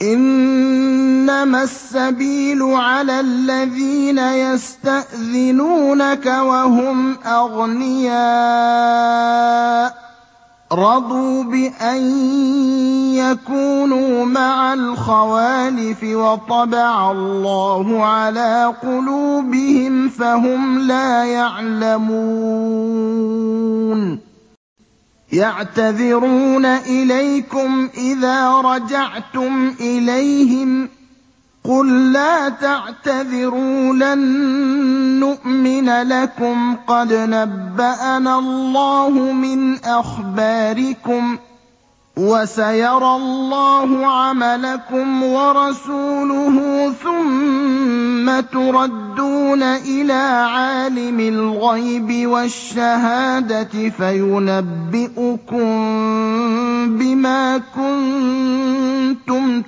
إِنَّمَا السَّبِيلُ عَلَى الَّذِينَ يَسْتَأْذِنُونَكَ وَهُمْ أَغْنِيَاءُ رَضُوا بِأَن يَكُونُوا مَعَ الْخَوَالِفِ وَطَبَعَ اللَّهُ عَلَىٰ قُلُوبِهِمْ فَهُمْ لَا يَعْلَمُونَ يَعْتَذِرُونَ إِلَيْكُمْ إِذَا رَجَعْتُمْ إِلَيْهِمْ ۚ قُل لَّا تَعْتَذِرُوا لَن نُّؤْمِنَ لَكُمْ قَدْ نَبَّأَنَا اللَّهُ مِنْ أَخْبَارِكُمْ ۚ وَسَيَرَى اللَّهُ عَمَلَكُمْ وَرَسُولُهُ ثُمَّ تُرَدُّونَ إِلَىٰ عَالِمِ الْغَيْبِ وَالشَّهَادَةِ فَيُنَبِّئُكُم بِمَا كُنتُمْ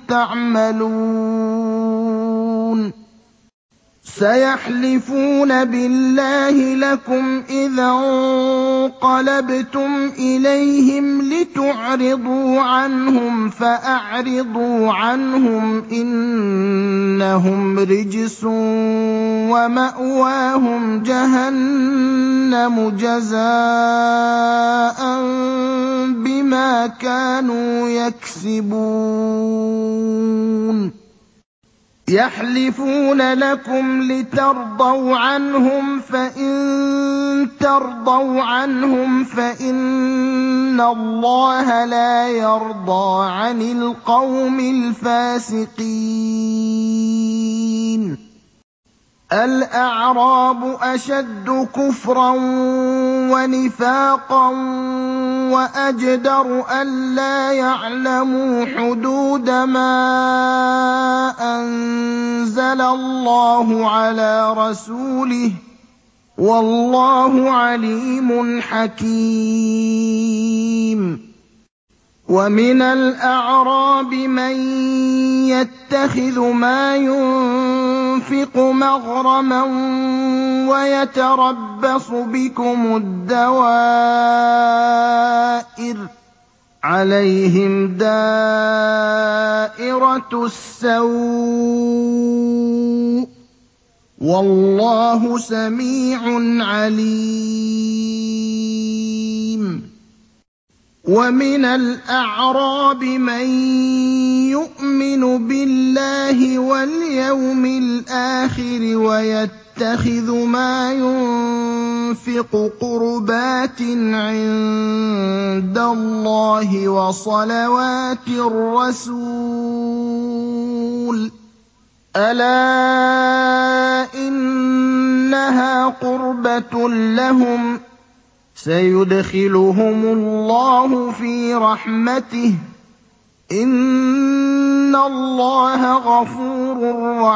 تَعْمَلُونَ سَيَحْلِفُونَ بِاللَّهِ لَكُمْ إِذَا انقَلَبْتُمْ إِلَيْهِمْ لِتُعْرِضُوا عَنْهُمْ فَأَعْرِضُوا عَنْهُمْ ۖ إِنَّهُمْ رِجْسٌ وَمَأْوَاهُمْ جَهَنَّمُ جَزَاءً بِمَا كَانُوا يَكْسِبُونَ يَحْلِفُونَ لَكُمْ لِتَرْضَوْا عَنْهُمْ ۖ فَإِن تَرْضَوْا عَنْهُمْ فَإِنَّ اللَّهَ لَا يَرْضَىٰ عَنِ الْقَوْمِ الْفَاسِقِينَ الْأَعْرَابُ أَشَدُّ كُفْرًا وَنِفَاقًا وَأَجْدَرُ أَلَّا يَعْلَمُوا حُدُودَ مَا أَنزَلَ اللَّهُ عَلَىٰ رَسُولِهِ ۗ وَاللَّهُ عَلِيمٌ حَكِيمٌ وَمِنَ الْأَعْرَابِ مَن يَتَّخِذُ مَا يُنفِقُ مَغْرَمًا وَيَتَرَبَّصُ بِكُمُ الدَّوَائِرَ ۚ عَلَيْهِمْ دَائِرَةُ السَّوْءِ ۗ وَاللَّهُ سَمِيعٌ عَلِيمٌ وَمِنَ الْأَعْرَابِ مَن يُؤْمِنُ بِاللَّهِ وَالْيَوْمِ الْآخِرِ وَيَتَّخِذُ مَا يُنفِقُ قُرُبَاتٍ عِندَ اللَّهِ وَصَلَوَاتِ الرَّسُولِ ۚ أَلَا إِنَّهَا قُرْبَةٌ لَّهُمْ ۚ سَيُدْخِلُهُمُ اللَّهُ فِي رَحْمَتِهِ ۗ إِنَّ اللَّهَ غَفُورٌ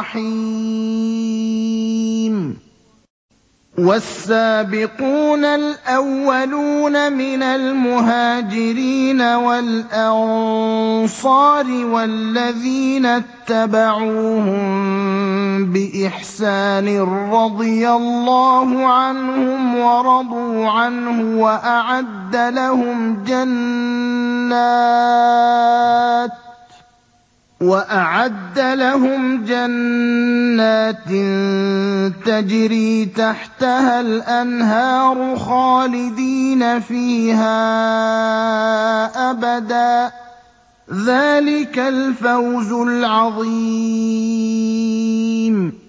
رَّحِيمٌ وَالسَّابِقُونَ الْأَوَّلُونَ مِنَ الْمُهَاجِرِينَ وَالْأَنصَارِ وَالَّذِينَ اتَّبَعُوهُم بِإِحْسَانٍ رَّضِيَ اللَّهُ عَنْهُمْ وَرَضُوا عَنْهُ وَأَعَدَّ لَهُمْ جَنَّاتٍ تَجْرِي تَحْتَهَا الْأَنْهَارُ خَالِدِينَ فِيهَا أَبَدًا ۚ ذَٰلِكَ الْفَوْزُ الْعَظِيمُ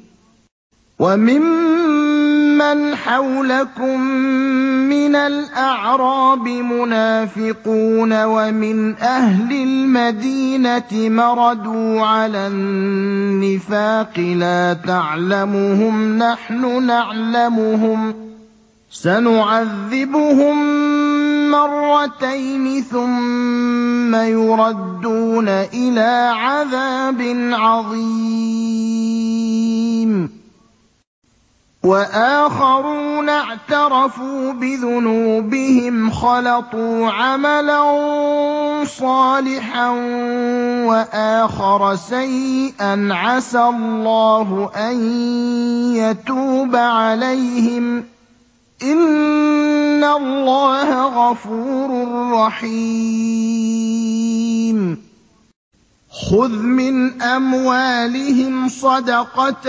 وَمِمَّنْ حَوْلَكُم مِّنَ الْأَعْرَابِ مُنَافِقُونَ وَمِنْ أَهْلِ الْمَدِينَةِ مَرَدُوا عَلَى النِّفَاقِ لَا تَعْلَمُهُمْ نَحْنُ نَعْلَمُهُمْ ۚ سَنُعَذِّبُهُم مَّرَّتَيْنِ ثُمَّ يُرَدُّونَ إِلَىٰ عَذَابٍ عَظِيمٍ وَآخَرُونَ اعْتَرَفُوا بِذُنُوبِهِمْ خَلَطُوا عَمَلًا صَالِحًا وَآخَرَ سَيِّئًا عَسَى اللَّهُ أَن يَتُوبَ عَلَيْهِمْ ۚ إِنَّ اللَّهَ غَفُورٌ رَّحِيمٌ خُذْ مِنْ أَمْوَالِهِمْ صَدَقَةً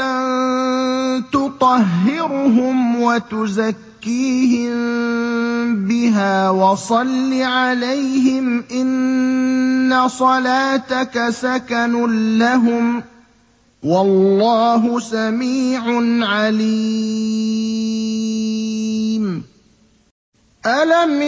تُطَهِّرُهُمْ وَتُزَكِّيهِم بِهَا وَصَلِّ عَلَيْهِمْ ۖ إِنَّ صَلَاتَكَ سَكَنٌ لَّهُمْ ۗ وَاللَّهُ سَمِيعٌ عَلِيمٌ أَلَمْ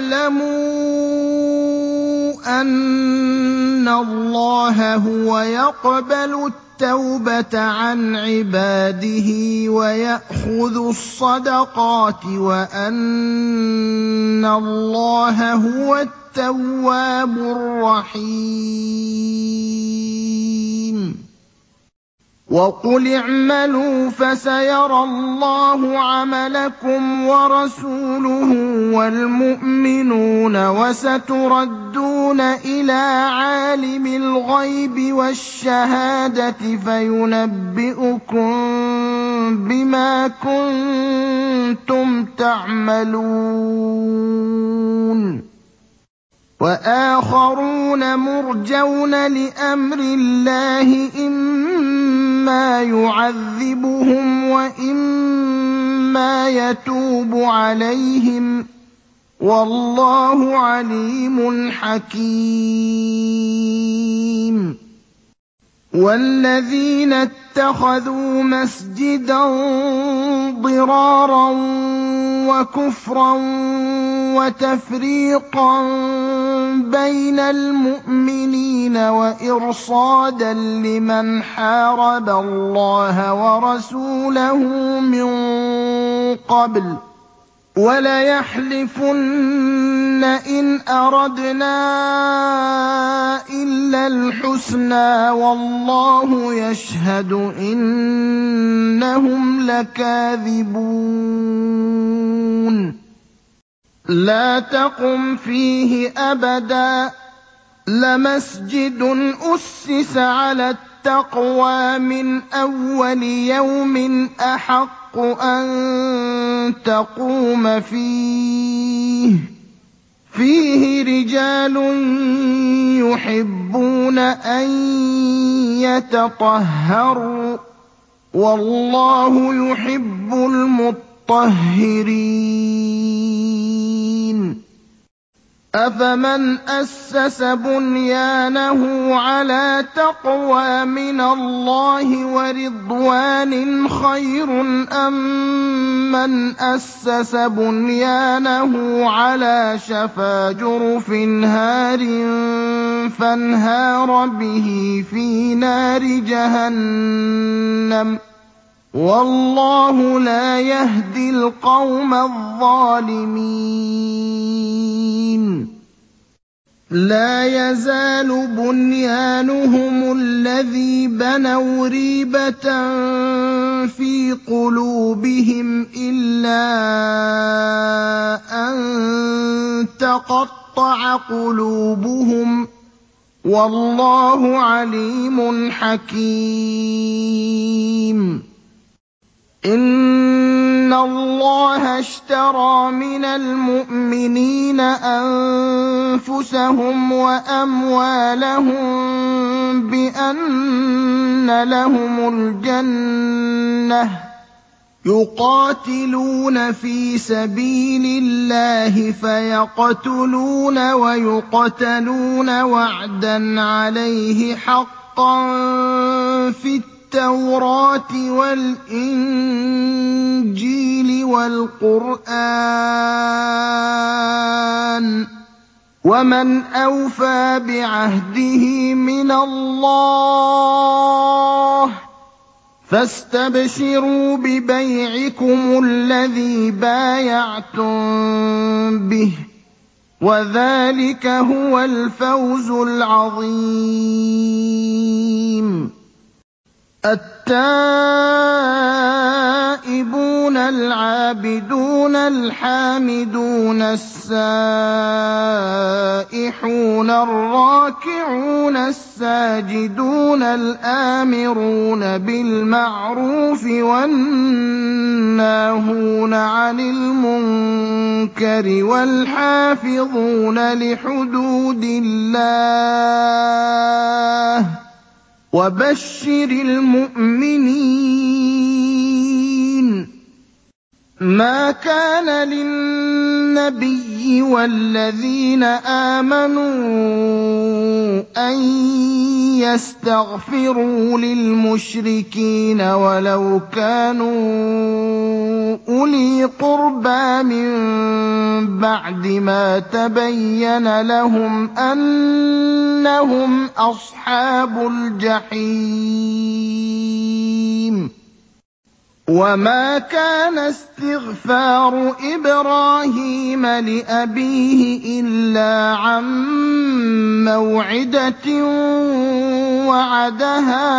يَعْلَمُوا أَنَّ اللَّهَ هُوَ يَقْبَلُ التَّوْبَةَ عَنْ عِبَادِهِ وَيَأْخُذُ الصَّدَقَاتِ وَأَنَّ اللَّهَ هُوَ التَّوَّابُ الرَّحِيمُ وَقُلِ اعْمَلُوا فَسَيَرَى اللَّهُ عَمَلَكُمْ وَرَسُولُهُ وَالْمُؤْمِنُونَ وَسَتُرَدُّونَ إِلَىٰ عَالِمِ الْغَيْبِ وَالشَّهَادَةِ فَيُنَبِّئُكُم بِمَا كُنتُمْ تَعْمَلُونَ وَآخَرُونَ مُرْجَوْنَ لِأَمْرِ اللَّهِ إِمَّا يُعَذِّبُهُمْ وَإِمَّا يَتُوبُ عَلَيْهِمْ ۗ وَاللَّهُ عَلِيمٌ حَكِيمٌ وَالَّذِينَ اتَّخَذُوا مَسْجِدًا ضِرَارًا وَكُفْرًا وَتَفْرِيقًا بَيْنَ الْمُؤْمِنِينَ وَإِرْصَادًا لِّمَنْ حَارَبَ اللَّهَ وَرَسُولَهُ مِن قَبْلُ ۚ وَلَيَحْلِفُنَّ إِنْ أَرَدْنَا إِلَّا الْحُسْنَىٰ وَاللَّهُ يَشْهَدُ إِنَّهُمْ لَكَاذِبُونَ لَا تَقُمْ فِيهِ أَبَدًا ۚ لَّمَسْجِدٌ أُسِّسَ عَلَى التَّقْوَىٰ مِنْ أَوَّلِ يَوْمٍ أَحَقُّ أَن تَقُومَ فِيهِ ۚ فِيهِ رِجَالٌ يُحِبُّونَ أَن يَتَطَهَّرُوا ۚ وَاللَّهُ يُحِبُّ الْمُطَّهِّرِينَ أَفَمَنْ أَسَّسَ بُنْيَانَهُ عَلَىٰ تَقْوَىٰ مِنَ اللَّهِ وَرِضْوَانٍ خَيْرٌ أَم مَّنْ أَسَّسَ بُنْيَانَهُ عَلَىٰ شَفَا جُرُفٍ هَارٍ فَانْهَارَ بِهِ فِي نَارِ جَهَنَّمَ ۗ وَاللَّهُ لَا يَهْدِي الْقَوْمَ الظَّالِمِينَ لَا يَزَالُ بُنْيَانُهُمُ الَّذِي بَنَوْا رِيبَةً فِي قُلُوبِهِمْ إِلَّا أَن تَقَطَّعَ قُلُوبُهُمْ ۗ وَاللَّهُ عَلِيمٌ حَكِيمٌ إِنَّ اللَّهَ اشْتَرَىٰ مِنَ الْمُؤْمِنِينَ أَنفُسَهُمْ وَأَمْوَالَهُم بِأَنَّ لَهُمُ الْجَنَّةَ ۚ يُقَاتِلُونَ فِي سَبِيلِ اللَّهِ فَيَقْتُلُونَ وَيُقْتَلُونَ ۖ وَعْدًا عَلَيْهِ حَقًّا فِي التَّوْرَاةِ وَالْإِنجِيلِ وَالْقُرْآنِ ۚ وَمَنْ أَوْفَىٰ بِعَهْدِهِ مِنَ اللَّهِ ۚ فَاسْتَبْشِرُوا بِبَيْعِكُمُ الَّذِي بَايَعْتُم بِهِ ۚ وَذَٰلِكَ هُوَ الْفَوْزُ الْعَظِيمُ التائبون العابدون الحامدون السائحون الراكعون الساجدون الآمرون بالمعروف والناهون عن المنكر والحافظون لحدود الله وبشر المؤمنين. ما كان للنبي والذين آمنوا أن يستغفروا للمشركين ولو كانوا أولي قربى من بعد ما تبين لهم أنهم أصحاب الجحيم. وما كان استغفار إبراهيم لأبيه إلا عن موعدة وعدها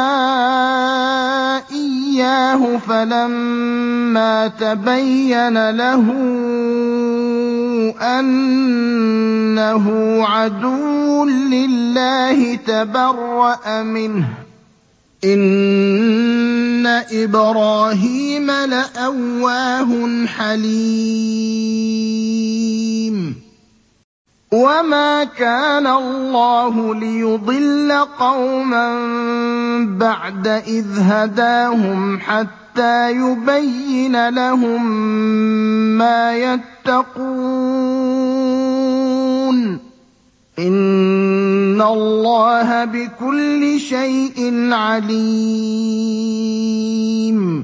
إياه فلما تبين له أنه عدو لله تبرأ منه. إن إبراهيم لأواه حليم. وما كان الله ليضل قوما بعد إذ هداهم حتى يبين لهم ما يتقون. إن الله بكل شيء عليم.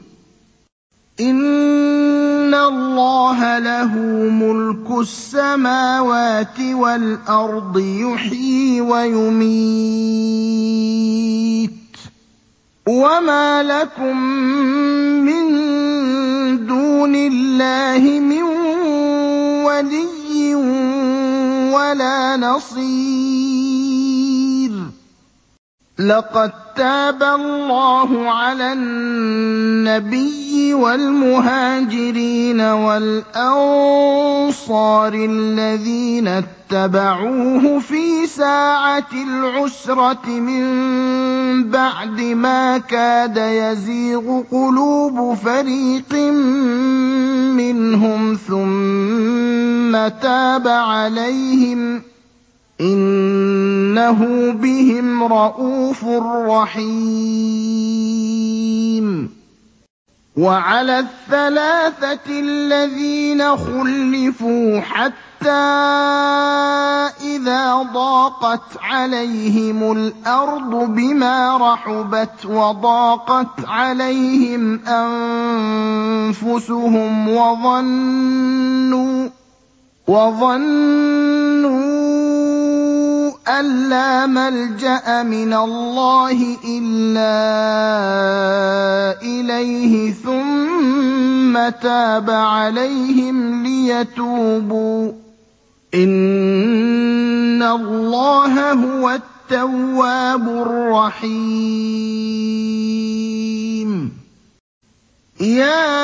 إن الله له ملك السماوات والأرض يحيي ويميت. وما لكم من دون الله من ولي ولا نصير. لقد تاب الله على النبي والمهاجرين والأنصار الذين اتبعوه في ساعة العسرة من بعد ما كاد يزيغ قلوب فريق منهم ثم تاب عليهم إنه بهم رءوف رحيم. وعلى الثلاثة الذين خلفوا حتى إذا ضاقت عليهم الأرض بما رحبت وضاقت عليهم أنفسهم وظنوا أن لا ملجأ من الله إلا إليه ثم تاب عليهم ليتوبوا. إن الله هو التواب الرحيم. يا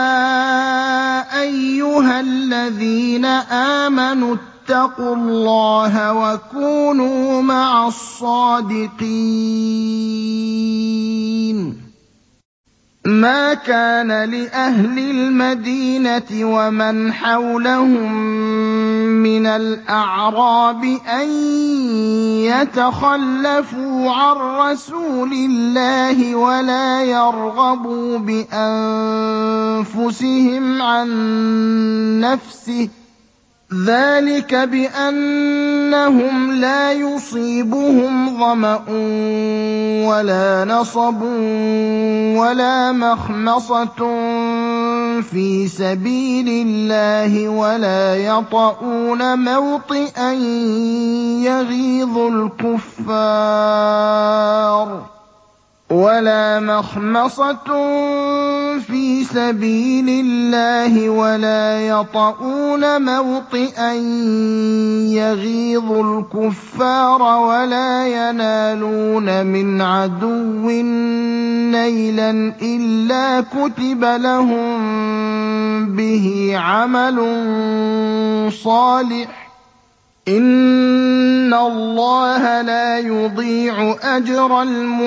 أيها الذين آمنوا اتقوا الله وكونوا مع الصادقين. ما كان لأهل المدينة ومن حولهم من الأعراب أن يتخلفوا عن رسول الله ولا يرغبوا بأنفسهم عن نفسه ذلك بأنهم لا يصيبهم ظمأ ولا نصب ولا مخمصة في سبيل الله ولا يطؤون موطئا يغيظ الكفار ولا مخمصة فِي سَبِيلِ اللَّهِ وَلَا يَطَئُونَ مَوْطِئًا يَغِيظُ الْكُفَّارَ وَلَا يَنَالُونَ مِنْ عَدُوٍّ نَيْلًا إِلَّا كُتِبَ لَهُم بِهِ عَمَلٌ صَالِحٌ ۚ إِنَّ اللَّهَ لَا يُضِيعُ أَجْرَ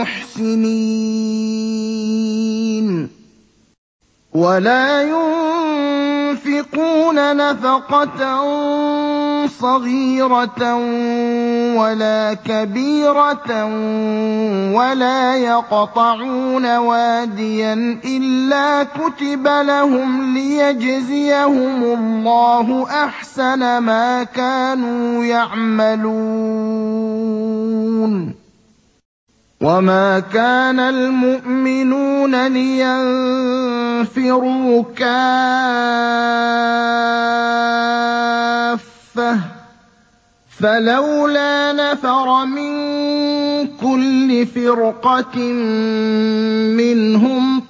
الْمُحْسِنِينَ وَلَا يُنفِقُونَ نَفَقَةً صَغِيرَةً وَلَا كَبِيرَةً وَلَا يَقْطَعُونَ وَادِيًا إِلَّا كُتِبَ لَهُمْ لِيَجْزِيَهُمُ اللَّهُ أَحْسَنَ مَا كَانُوا يَعْمَلُونَ وَمَا كَانَ الْمُؤْمِنُونَ لِيَنفِرُوا كَافَّةً ۚ فَلَوْلَا نَفَرَ مِن كُلِّ فِرْقَةٍ مِّنْهُمْ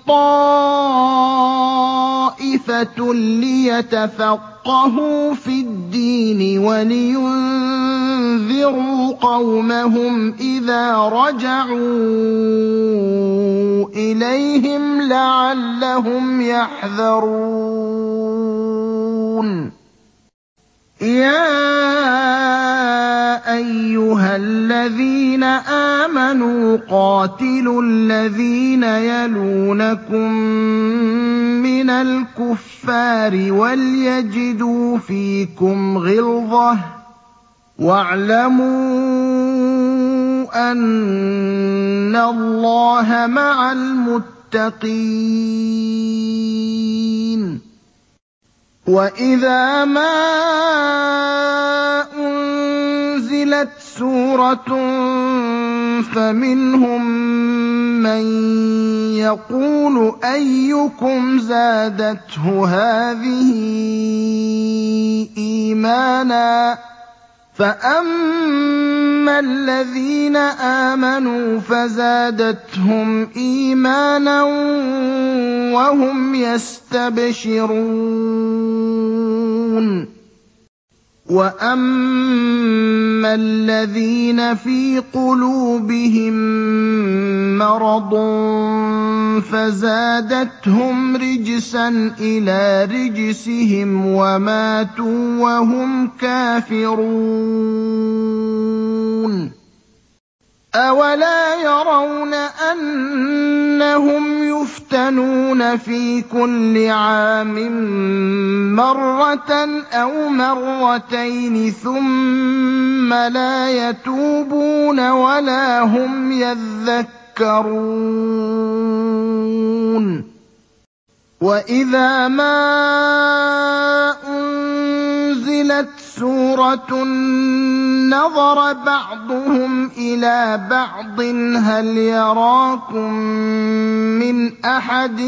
طَائِفَةٌ لِّيَتَفَقَّهُوا فِي الدِّينِ وَلِيُنذِرُوا قَوْمَهُمْ إِذَا رَجَعُوا إِلَيْهِمْ لَعَلَّهُمْ يَحْذَرُونَ يَا أَيُّهَا الَّذِينَ آمَنُوا قَاتِلُوا الَّذِينَ يَلُونَكُم مِّنَ الْكُفَّارِ وَلْيَجِدُوا فِيكُمْ غِلْظَةً ۚ وَاعْلَمُوا أَنَّ اللَّهَ مَعَ الْمُتَّقِينَ وَإِذَا مَا أُنزِلَتْ سُورَةٌ فَمِنْهُم مَّن يَقُولُ أَيُّكُمْ زَادَتْهُ هَٰذِهِ إِيمَانًا ۚ فَأَمَّا الَّذِينَ آمَنُوا فَزَادَتْهُمْ إِيمَانًا وَهُمْ يَسْتَبْشِرُونَ وَأَمَّا الَّذِينَ فِي قُلُوبِهِم مَّرَضٌ فَزَادَتْهُمْ رِجْسًا إِلَىٰ رِجْسِهِمْ وَمَاتُوا وَهُمْ كَافِرُونَ أَوَلَا يَرَوْنَ أَنَّهُمْ يُفْتَنُونَ فِي كُلِّ عَامٍ مَّرَّةً أَوْ مَرَّتَيْنِ ثُمَّ لَا يَتُوبُونَ وَلَا هُمْ يَذَّكَّرُونَ وَإِذَا مَا أُنزِلَتْ سُورَةٌ نَّظَرَ بَعْضُهُمْ إِلَىٰ بَعْضٍ هَلْ يَرَاكُم مِّنْ أَحَدٍ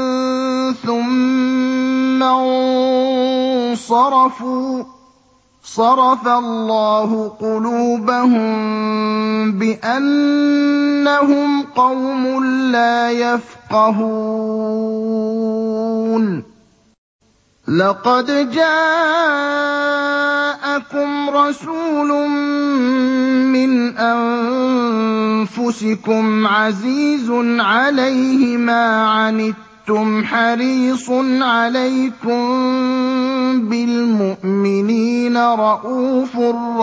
ثُمَّ انصَرَفُوا ۚ صَرَفَ اللَّهُ قُلُوبَهُم بِأَنَّهُمْ قَوْمٌ لَّا يَفْقَهُونَ لَقَدْ جَاءَكُمْ رَسُولٌ مِّنْ أَنفُسِكُمْ عَزِيزٌ عَلَيْهِ مَا عَنِتُّمْ حَرِيصٌ عَلَيْكُم بِالْمُؤْمِنِينَ رَءُوفٌ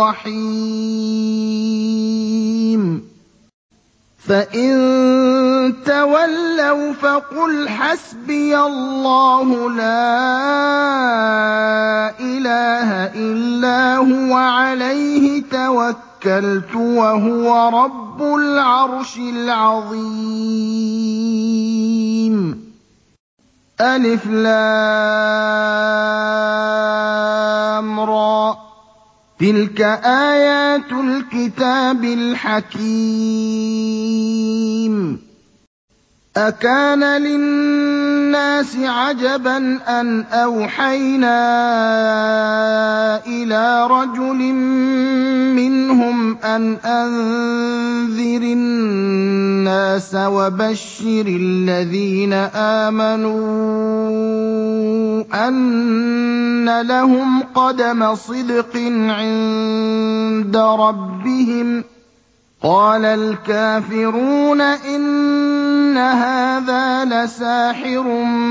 رَّحِيمٌ فَإِن تَوَلَّوْا فَقُلْ حَسْبِيَ اللَّهُ لَا إِلَٰهَ إِلَّا هُوَ عَلَيْهِ تَوَكَّلْتُ وَهُوَ رَبُّ الْعَرْشِ الْعَظِيمِ أَلِفْ لام رَا ۚ تِلْكَ آيَاتُ الْكِتَابِ الْحَكِيمِ أَكَانَ لِلنَّاسِ عَجَبًا أَنْ أَوْحَيْنَا إِلَىٰ رَجُلٍ مِّنْهُمْ أَنْ أَنذِرِ النَّاسَ النَّاسَ وَبَشِّرِ الَّذِينَ آمَنُوا أَنَّ لَهُمْ قَدَمَ صِدْقٍ عِندَ رَبِّهِمْ ۗ قَالَ الْكَافِرُونَ إِنَّ هَٰذَا لَسَاحِرٌ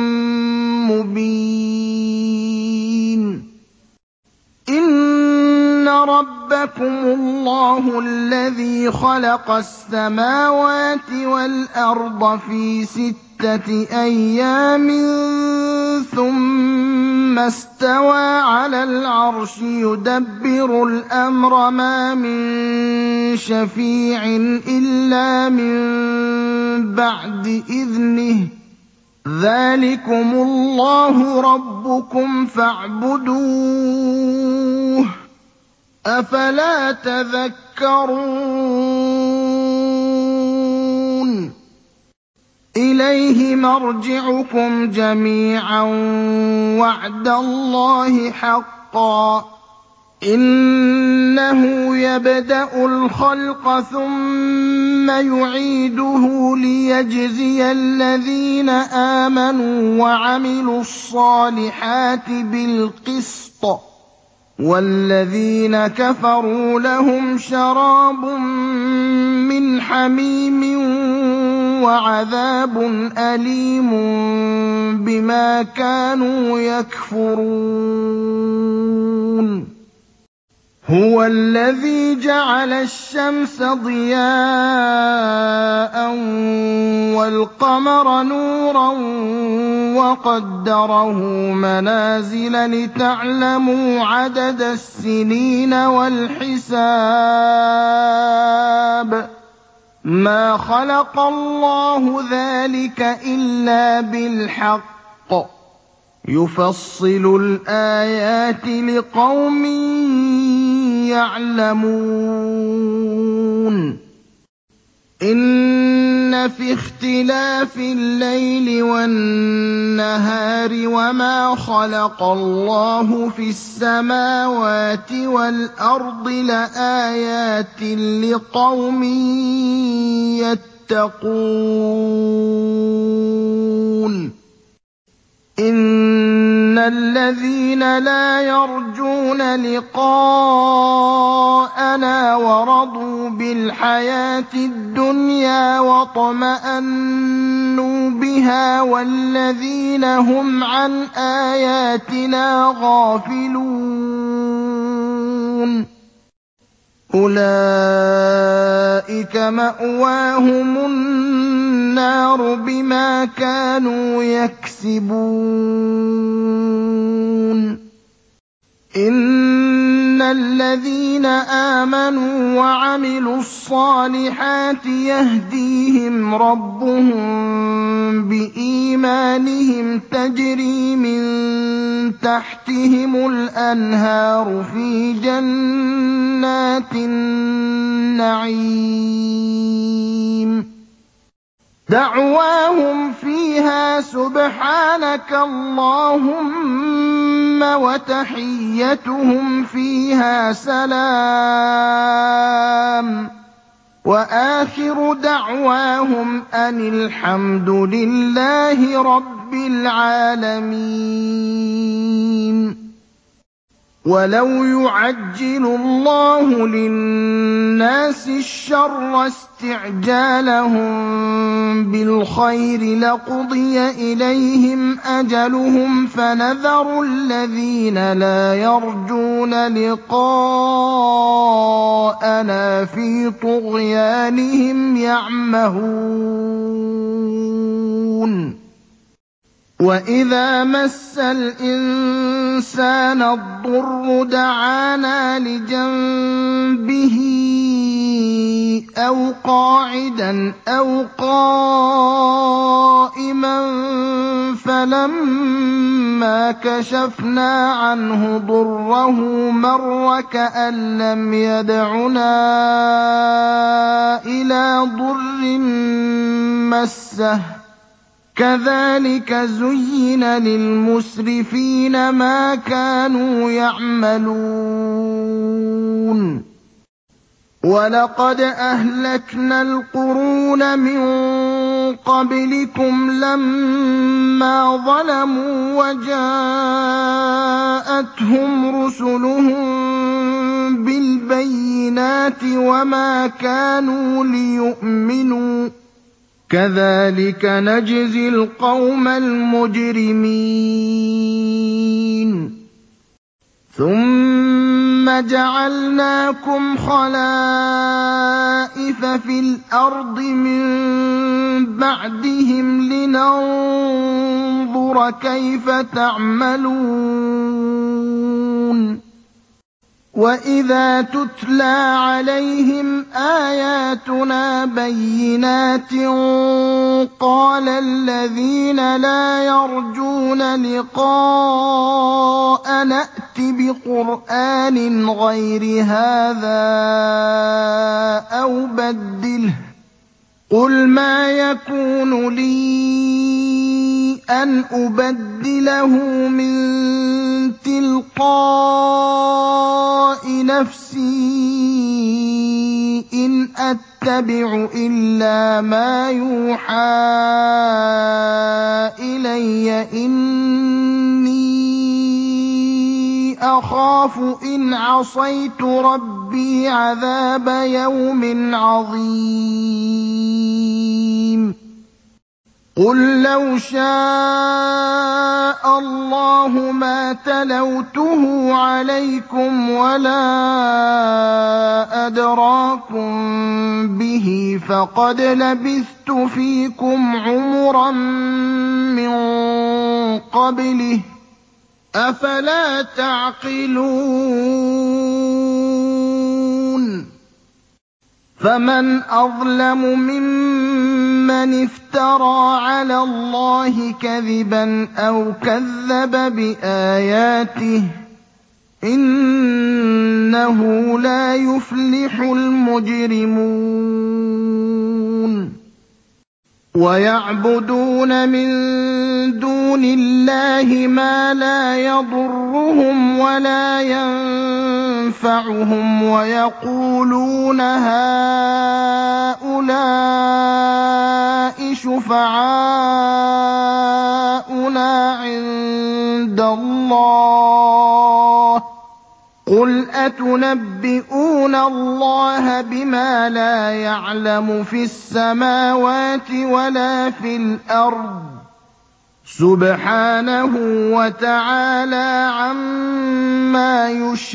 مُّبِينٌ إِنَّ رَبَّكُمُ اللَّهُ الَّذِي خَلَقَ السَّمَاوَاتِ وَالْأَرْضَ فِي 6 أَيَّامٍ ثُمَّ اسْتَوَىٰ عَلَى الْعَرْشِ يُدَبِّرُ الْأَمْرَ مَا مِن شَفِيعٍ إِلَّا مِن بَعْدِ إِذْنِهِ ۚ ذَٰلِكُمُ اللَّهُ رَبُّكُمْ فَاعْبُدُوهُ ۚ أَفَلَا تَذَكَّرُونَ إِلَيْهِ مَرْجِعُكُمْ جَمِيعًا وَعْدَ اللَّهِ حَقًّا ۚ إِنَّهُ يَبْدَأُ الْخَلْقَ ثُمَّ يُعِيدُهُ لِيَجْزِيَ الَّذِينَ آمَنُوا وَعَمِلُوا الصَّالِحَاتِ بِالْقِسْطِ ۚ وَالَّذِينَ كَفَرُوا لَهُمْ شَرَابٌ مِّنْ حَمِيمٍ وَعَذَابٌ أَلِيمٌ بِمَا كَانُوا يَكْفُرُونَ هُوَ الَّذِي جَعَلَ الشَّمْسَ ضِيَاءً وَالْقَمَرَ نُورًا وَقَدَّرَهُ مَنَازِلَ لِتَعْلَمُوا عَدَدَ السِّنِينَ وَالْحِسَابَ ۚ مَا خَلَقَ اللَّهُ ذَٰلِكَ إِلَّا بِالْحَقِّ ۚ يُفَصِّلُ الْآيَاتِ لِقَوْمٍ يَعْلَمُونَ إِنَّ فِي اخْتِلَافِ اللَّيْلِ وَالنَّهَارِ وَمَا خَلَقَ اللَّهُ فِي السَّمَاوَاتِ وَالْأَرْضِ لَآيَاتٍ لِّقَوْمٍ يَتَّقُونَ إِنَّ الَّذِينَ لَا يَرْجُونَ لِقَاءَنَا وَرَضُوا بِالْحَيَاةِ الدُّنْيَا وَاطْمَأَنُّوا بِهَا وَالَّذِينَ هُمْ عَنْ آيَاتِنَا غَافِلُونَ أُولَٰئِكَ مَأْوَاهُمُ النَّارُ بِمَا كَانُوا يَكْسِبُونَ إِنَّ الَّذِينَ آمَنُوا وَعَمِلُوا الصَّالِحَاتِ يَهْدِيهِمْ رَبُّهُم بِإِيمَانِهِمْ تَجْرِي مِن تَحْتِهِمُ الْأَنْهَارُ فِي جَنَّاتِ النَّعِيمِ دَعْوَاهُمْ فِيهَا سُبْحَانَكَ اللَّهُمَّ وَتَحِيَّتُهُمْ فِيهَا سَلَامٌ وَآخِرُ دَعْوَاهُمْ أَنِ الْحَمْدُ لِلَّهِ رَبِّ الْعَالَمِينَ وَلَوْ يُعَجِّلُ اللَّهُ لِلنَّاسِ الشَّرَّ اسْتِعْجَالَهُم بِالْخَيْرِ لَقُضِيَ إِلَيْهِمْ أَجَلُهُمْ فَنَذَرُ الَّذِينَ لَا يَرْجُونَ لِقَاءَنَا فِي طُغْيَانِهِمْ يَعْمَهُونَ وَإِذَا مَسَّ الْإِنسَانَ الضُّرُّ دَعَانَا لِجَنبِهِ أَوْ قَاعِدًا أَوْ قَائِمًا فَلَمَّا كَشَفْنَا عَنْهُ ضُرَّهُ مَرَّ كَأَن لَّمْ يَدْعُنَا إِلَىٰ ضُرٍّ مَّسَّهُ كَذَٰلِكَ زُيِّنَ لِلْمُسْرِفِينَ مَا كَانُوا يَعْمَلُونَ وَلَقَدْ أَهْلَكْنَا الْقُرُونَ مِن قَبْلِكُمْ لَمَّا ظَلَمُوا وَجَاءَتْهُمْ رُسُلُهُم بِالْبَيِّنَاتِ وَمَا كَانُوا لِيُؤْمِنُوا ۚ كَذَٰلِكَ نَجْزِي الْقَوْمَ الْمُجْرِمِينَ ثُمَّ جَعَلْنَاكُمْ خَلَائِفَ فِي الْأَرْضِ مِن بَعْدِهِمْ لِنَنظُرَ كَيْفَ تَعْمَلُونَ وَإِذَا تُتْلَىٰ عَلَيْهِمْ آيَاتُنَا بَيِّنَاتٍ قَالَ الَّذِينَ لَا يَرْجُونَ لِقَاءَنَا ائْتِ بِقُرْآنٍ غَيْرِ هَٰذَا أَوْ بَدِّلْهُ ۚ قُلْ مَا يَكُونُ لِي أَنْ أُبَدِّلَهُ مِن تِلْقَاءِ نَفْسِي ۖ إِنْ أَتَّبِعُ إِلَّا مَا يُوحَىٰ إِلَيَّ ۖ إِنِّي أَخَافُ إِنْ عَصَيْتُ رَبِّي عَذَابَ يَوْمٍ عَظِيمٍ قُل لَّوْ شَاءَ اللَّهُ مَا تَلَوْتُهُ عَلَيْكُمْ وَلَا أَدْرَاكُم بِهِ ۖ فَقَدْ لَبِثْتُ فِيكُمْ عُمُرًا مِّن قَبْلِهِ ۚ أَفَلَا تَعْقِلُونَ فَمَنْ أَظْلَمُ مِمَّنِ افْتَرَىٰ عَلَى اللَّهِ كَذِبًا أَوْ كَذَّبَ بِآيَاتِهِ ۚ إِنَّهُ لَا يُفْلِحُ الْمُجْرِمُونَ وَيَعْبُدُونَ مِن دُونِ اللَّهِ مَا لَا يَضُرُّهُمْ وَلَا يَنفَعُهُمْ وَيَقُولُونَ هَٰؤُلَاءِ شُفَعَاؤُنَا عِندَ اللَّهِ ۚ قُلْ أَتُنَبِّئُونَ اللَّهَ بِمَا لَا يَعْلَمُ فِي السَّمَاوَاتِ وَلَا فِي الْأَرْضِ ۚ سُبْحَانَهُ وَتَعَالَىٰ عَمَّا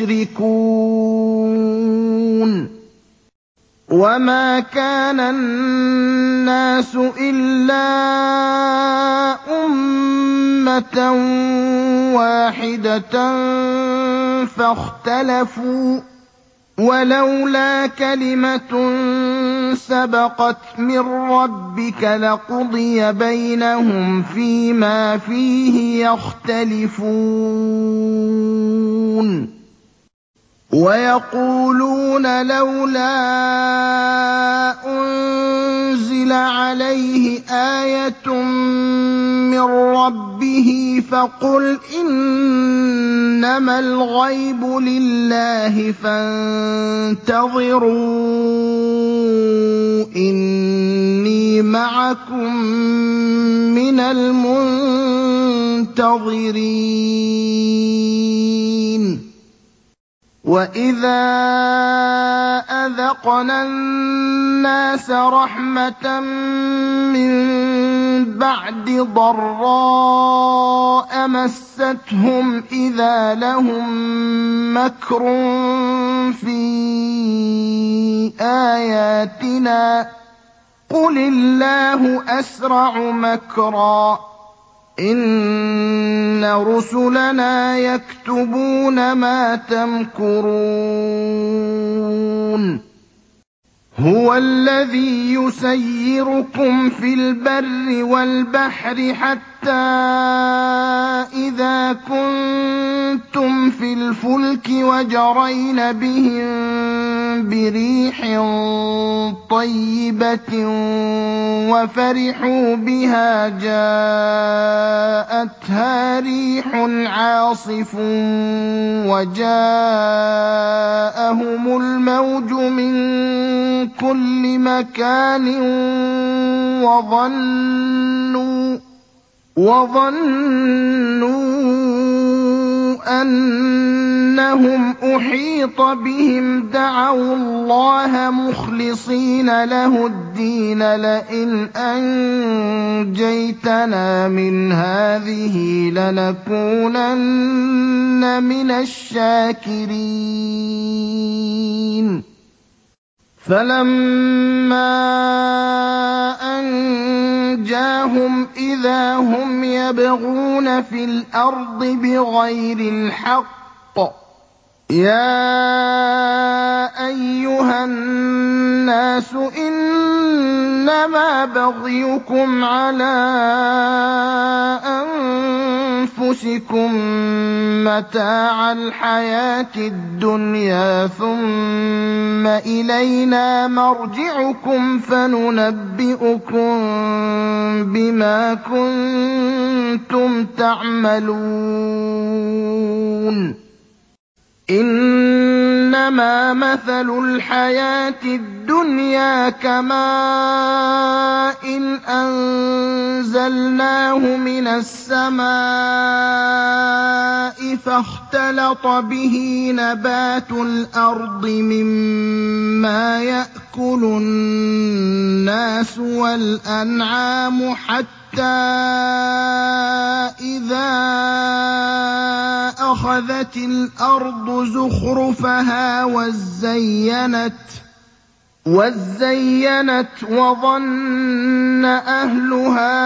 يُشْرِكُونَ وَمَا كَانَ النَّاسُ إِلَّا أُمَّةً وَاحِدَةً فَاخْتَلَفُوا ۚ وَلَوْلَا كَلِمَةٌ سَبَقَتْ مِن رَّبِّكَ لَقُضِيَ بَيْنَهُمْ فِيمَا فِيهِ يَخْتَلِفُونَ وَيَقُولُونَ لَوْلَا أُنزِلَ عَلَيْهِ آيَةٌ مِّن رَّبِّهِ ۖ فَقُلْ إِنَّمَا الْغَيْبُ لِلَّهِ فَانتَظِرُوا إِنِّي مَعَكُم مِّنَ الْمُنتَظِرِينَ وَإِذَا أَذَقْنَا النَّاسَ رَحْمَةً مِّن بَعْدِ ضَرَّاءَ مَسَّتْهُمْ إِذَا لَهُم مَّكْرٌ فِي آيَاتِنَا ۚ قُلِ اللَّهُ أَسْرَعُ مَكْرًا ۚ إِنَّ رُسُلَنَا يَكْتُبُونَ مَا تَمْكُرُونَ هُوَ الَّذِي يُسَيِّرُكُمْ فِي الْبَرِّ وَالْبَحْرِ حَتَّىٰ إِذَا كُنتُمْ فِي الْفُلْكِ وَجَرَيْنَ بِهِم بِرِيحٍ طَيِّبَةٍ وَفَرِحُوا بِهَا جَاءَتْهَا رِيحٌ عَاصِفٌ وَجَاءَهُمُ الْمَوْجُ مِن كُلِّ مَكَانٍ وَظَنُّوا أَنَّهُمْ أُحِيطَ بِهِمْ دَعَوُا اللَّهَ مُخْلِصِينَ لَهُ الدِّينَ لَئِنْ أَنجَيْتَنَا مِنْ هَٰذِهِ لَنَكُونَنَّ مِنَ الشَّاكِرِينَ فَلَمَّا أَنجَاهُمْ إِذَا هُمْ يَبْغُونَ فِي الْأَرْضِ بِغَيْرِ الْحَقِّ ۗ يَا أَيُّهَا النَّاسُ إِنَّمَا بَغْيُكُمْ عَلَىٰ أَنفُسِكُم ۖ مَّتَاعَ الْحَيَاةِ الدُّنْيَا ثُمَّ إِلَيْنَا مَرْجِعُكُمْ فَنُنَبِّئُكُم بِمَا كُنتُمْ تَعْمَلُونَ إِنَّمَا مَثَلُ الْحَيَاةِ الدُّنْيَا كَمَاءٍ أَنزَلْنَاهُ مِنَ السَّمَاءِ فَاخْتَلَطَ بِهِ نَبَاتُ الْأَرْضِ مِمَّا يَأْكُلُ النَّاسُ وَالْأَنْعَامُ حَتَّىٰ إِذَا أَخَذَتِ الْأَرْضُ زُخْرُفَهَا وَازَّيَّنَتْ وَظَنَّ أَهْلُهَا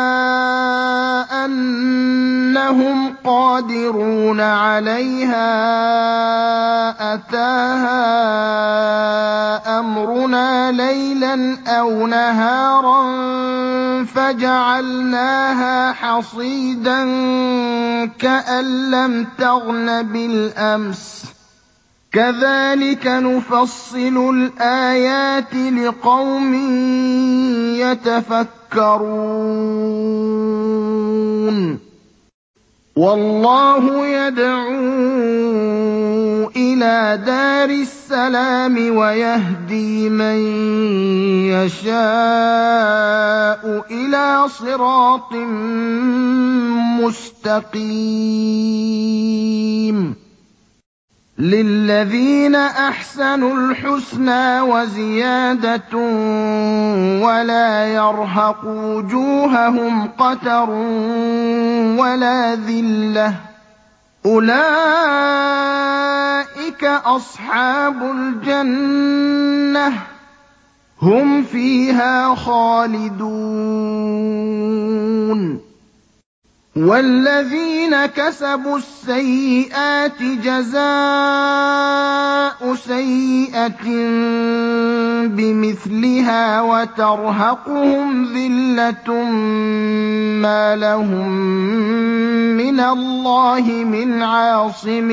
أَنَّهُمْ قَادِرُونَ عَلَيْهَا أَتَاهَا أَمْرُنَا لَيْلًا أَوْ نَهَارًا فَجَعَلْنَاهَا حَصِيدًا كَأَن لَّمْ تَغْنَ بِالْأَمْسِ ۚ كَذَٰلِكَ نُفَصِّلُ الْآيَاتِ لِقَوْمٍ يَتَفَكَّرُونَ وَاللَّهُ يَدْعُو إِلَىٰ دَارِ السَّلَامِ وَيَهْدِي مَن يَشَاءُ إِلَىٰ صِرَاطٍ مُّسْتَقِيمٍ لِلَّذِينَ أَحْسَنُوا الْحُسْنَىٰ وَزِيَادَةٌ وَلَا يَرْهَقُ وُجُوهَهُمْ قَتَرٌ وَلَا ذِلَّةٌ ۚ أُولَٰئِكَ أَصْحَابُ الْجَنَّةِ ۖ هُمْ فِيهَا خَالِدُونَ وَالَّذِينَ كَسَبُوا السَّيِّئَاتِ جَزَاءُ سَيِّئَةٍ بِمِثْلِهَا وَتَرْهَقُهُمْ ذِلَّةٌ مَّا لَهُم مِّنَ اللَّهِ مِنْ عَاصِمٍ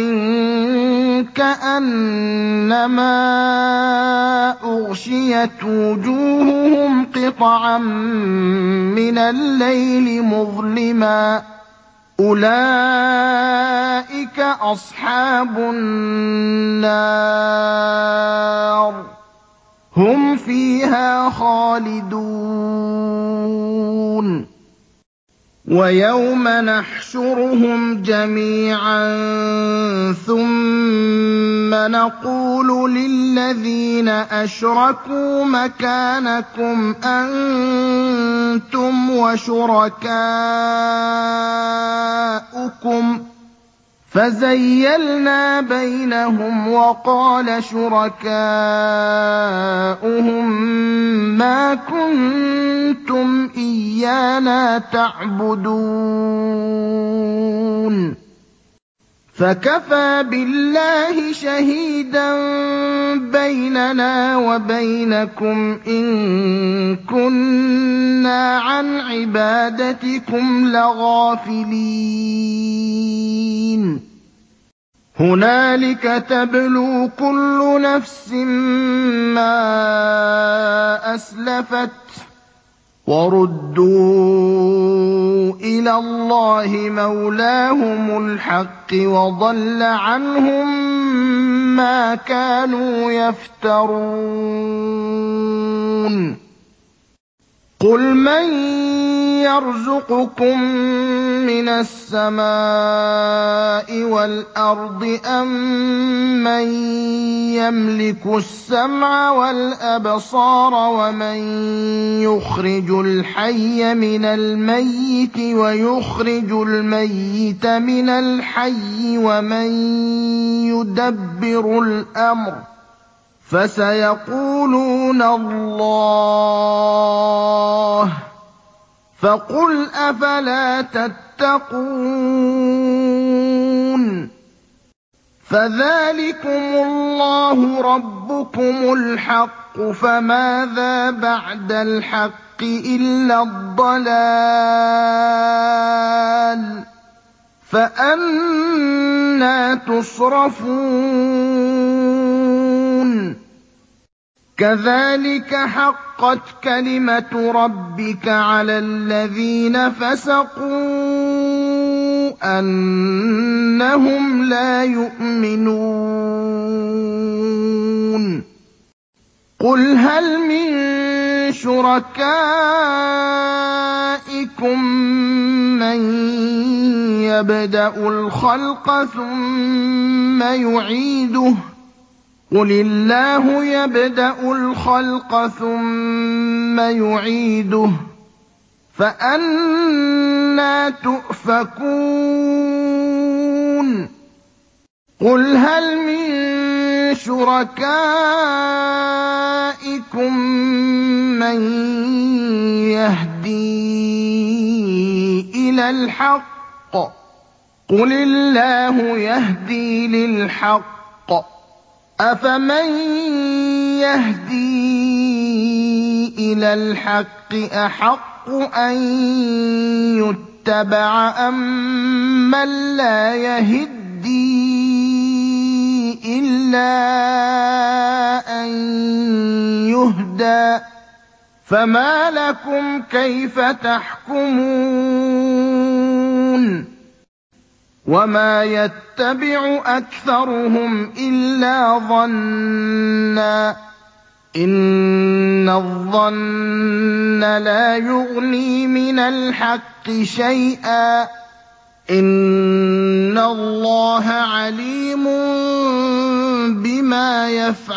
كَأَنَّمَا أُغْشِيَتْ وُجُوهُهُمْ قِطَعًا مِّنَ اللَّيْلِ مُظْلِمًا ۚ أُولَٰئِكَ أَصْحَابُ النَّارِ ۖ هُمْ فِيهَا خَالِدُونَ وَيَوْمَ نَحْشُرُهُمْ جَمِيعًا ثُمَّ نَقُولُ لِلَّذِينَ أَشْرَكُوا مَكَانَكُمْ أَنتُمْ وَشُرَكَاؤُكُمْ ۚ فَزَيَّلْنَا بَيْنَهُمْ وَقَالَ شُرَكَاؤُهُم مَّا كُنتُمْ إِيَّانَا تَعْبُدُونَ فَكَفَىٰ بِاللَّهِ شَهِيدًا بَيْنَنَا وَبَيْنَكُمْ إِن كُنَّا عَنْ عِبَادَتِكُمْ لَغَافِلِينَ هُنَالِكَ تَبْلُو كُلُّ نَفْسٍ مَّا أَسْلَفَتْ ۚ وَرُدُّوا إِلَى اللَّهِ مَوْلَاهُمُ الْحَقِّ وَضَلَّ عَنْهُم مَّا كَانُوا يَفْتَرُونَ قُلْ مَن يَرْزُقُكُم مِّنَ السَّمَاءِ وَالْأَرْضِ أَمَّن يَمْلِكُ السَّمْعَ وَالْأَبْصَارَ وَمَن يُخْرِجُ الْحَيَّ مِنَ الْمَيِّتِ وَيُخْرِجُ الْمَيِّتَ مِنَ الْحَيِّ وَمَن يُدَبِّرُ الْأَمْرَ ۚ فَسَيَقُولُونَ اللَّهُ ۚ فَقُلْ أَفَلَا تَتَّقُونَ فَذَٰلِكُمُ اللَّهُ رَبُّكُمُ الْحَقُّ ۖ فَمَاذَا بَعْدَ الْحَقِّ إِلَّا الضَّلَالُ ۖ فَأَنَّىٰ تُصْرَفُونَ كَذَٰلِكَ حَقَّتْ كَلِمَةُ رَبِّكَ عَلَى الَّذِينَ فَسَقُوا أَنَّهُمْ لَا يُؤْمِنُونَ قُلْ هَلْ مِن شُرَكَائِكُم مَّن يَبْدَأُ الْخَلْقَ ثُمَّ يُعِيدُهُ ۚ قُلِ اللَّهُ يَبْدَأُ الْخَلْقَ ثُمَّ يُعِيدُهُ ۖ فَأَنَّىٰ تُؤْفَكُونَ قُلْ هَلْ مِن شُرَكَائِكُم مَّن يَهْدِي إِلَى الْحَقِّ ۚ قُلِ اللَّهُ يَهْدِي لِلْحَقِّ ۗ أَفَمَن يَهْدِي إِلَى الْحَقِّ أَحَقُّ أَن يُتَّبَعَ أَمَّن لَّا يَهِدِّي إِلَّا أَن يُهْدَىٰ ۖ فَمَا لَكُمْ كَيْفَ تَحْكُمُونَ وَمَا يَتَّبِعُ أَكْثَرُهُمْ إِلَّا ظَنًّا ۚ إِنَّ الظَّنَّ لَا يُغْنِي مِنَ الْحَقِّ شَيْئًا ۚ إِنَّ اللَّهَ عَلِيمٌ بِمَا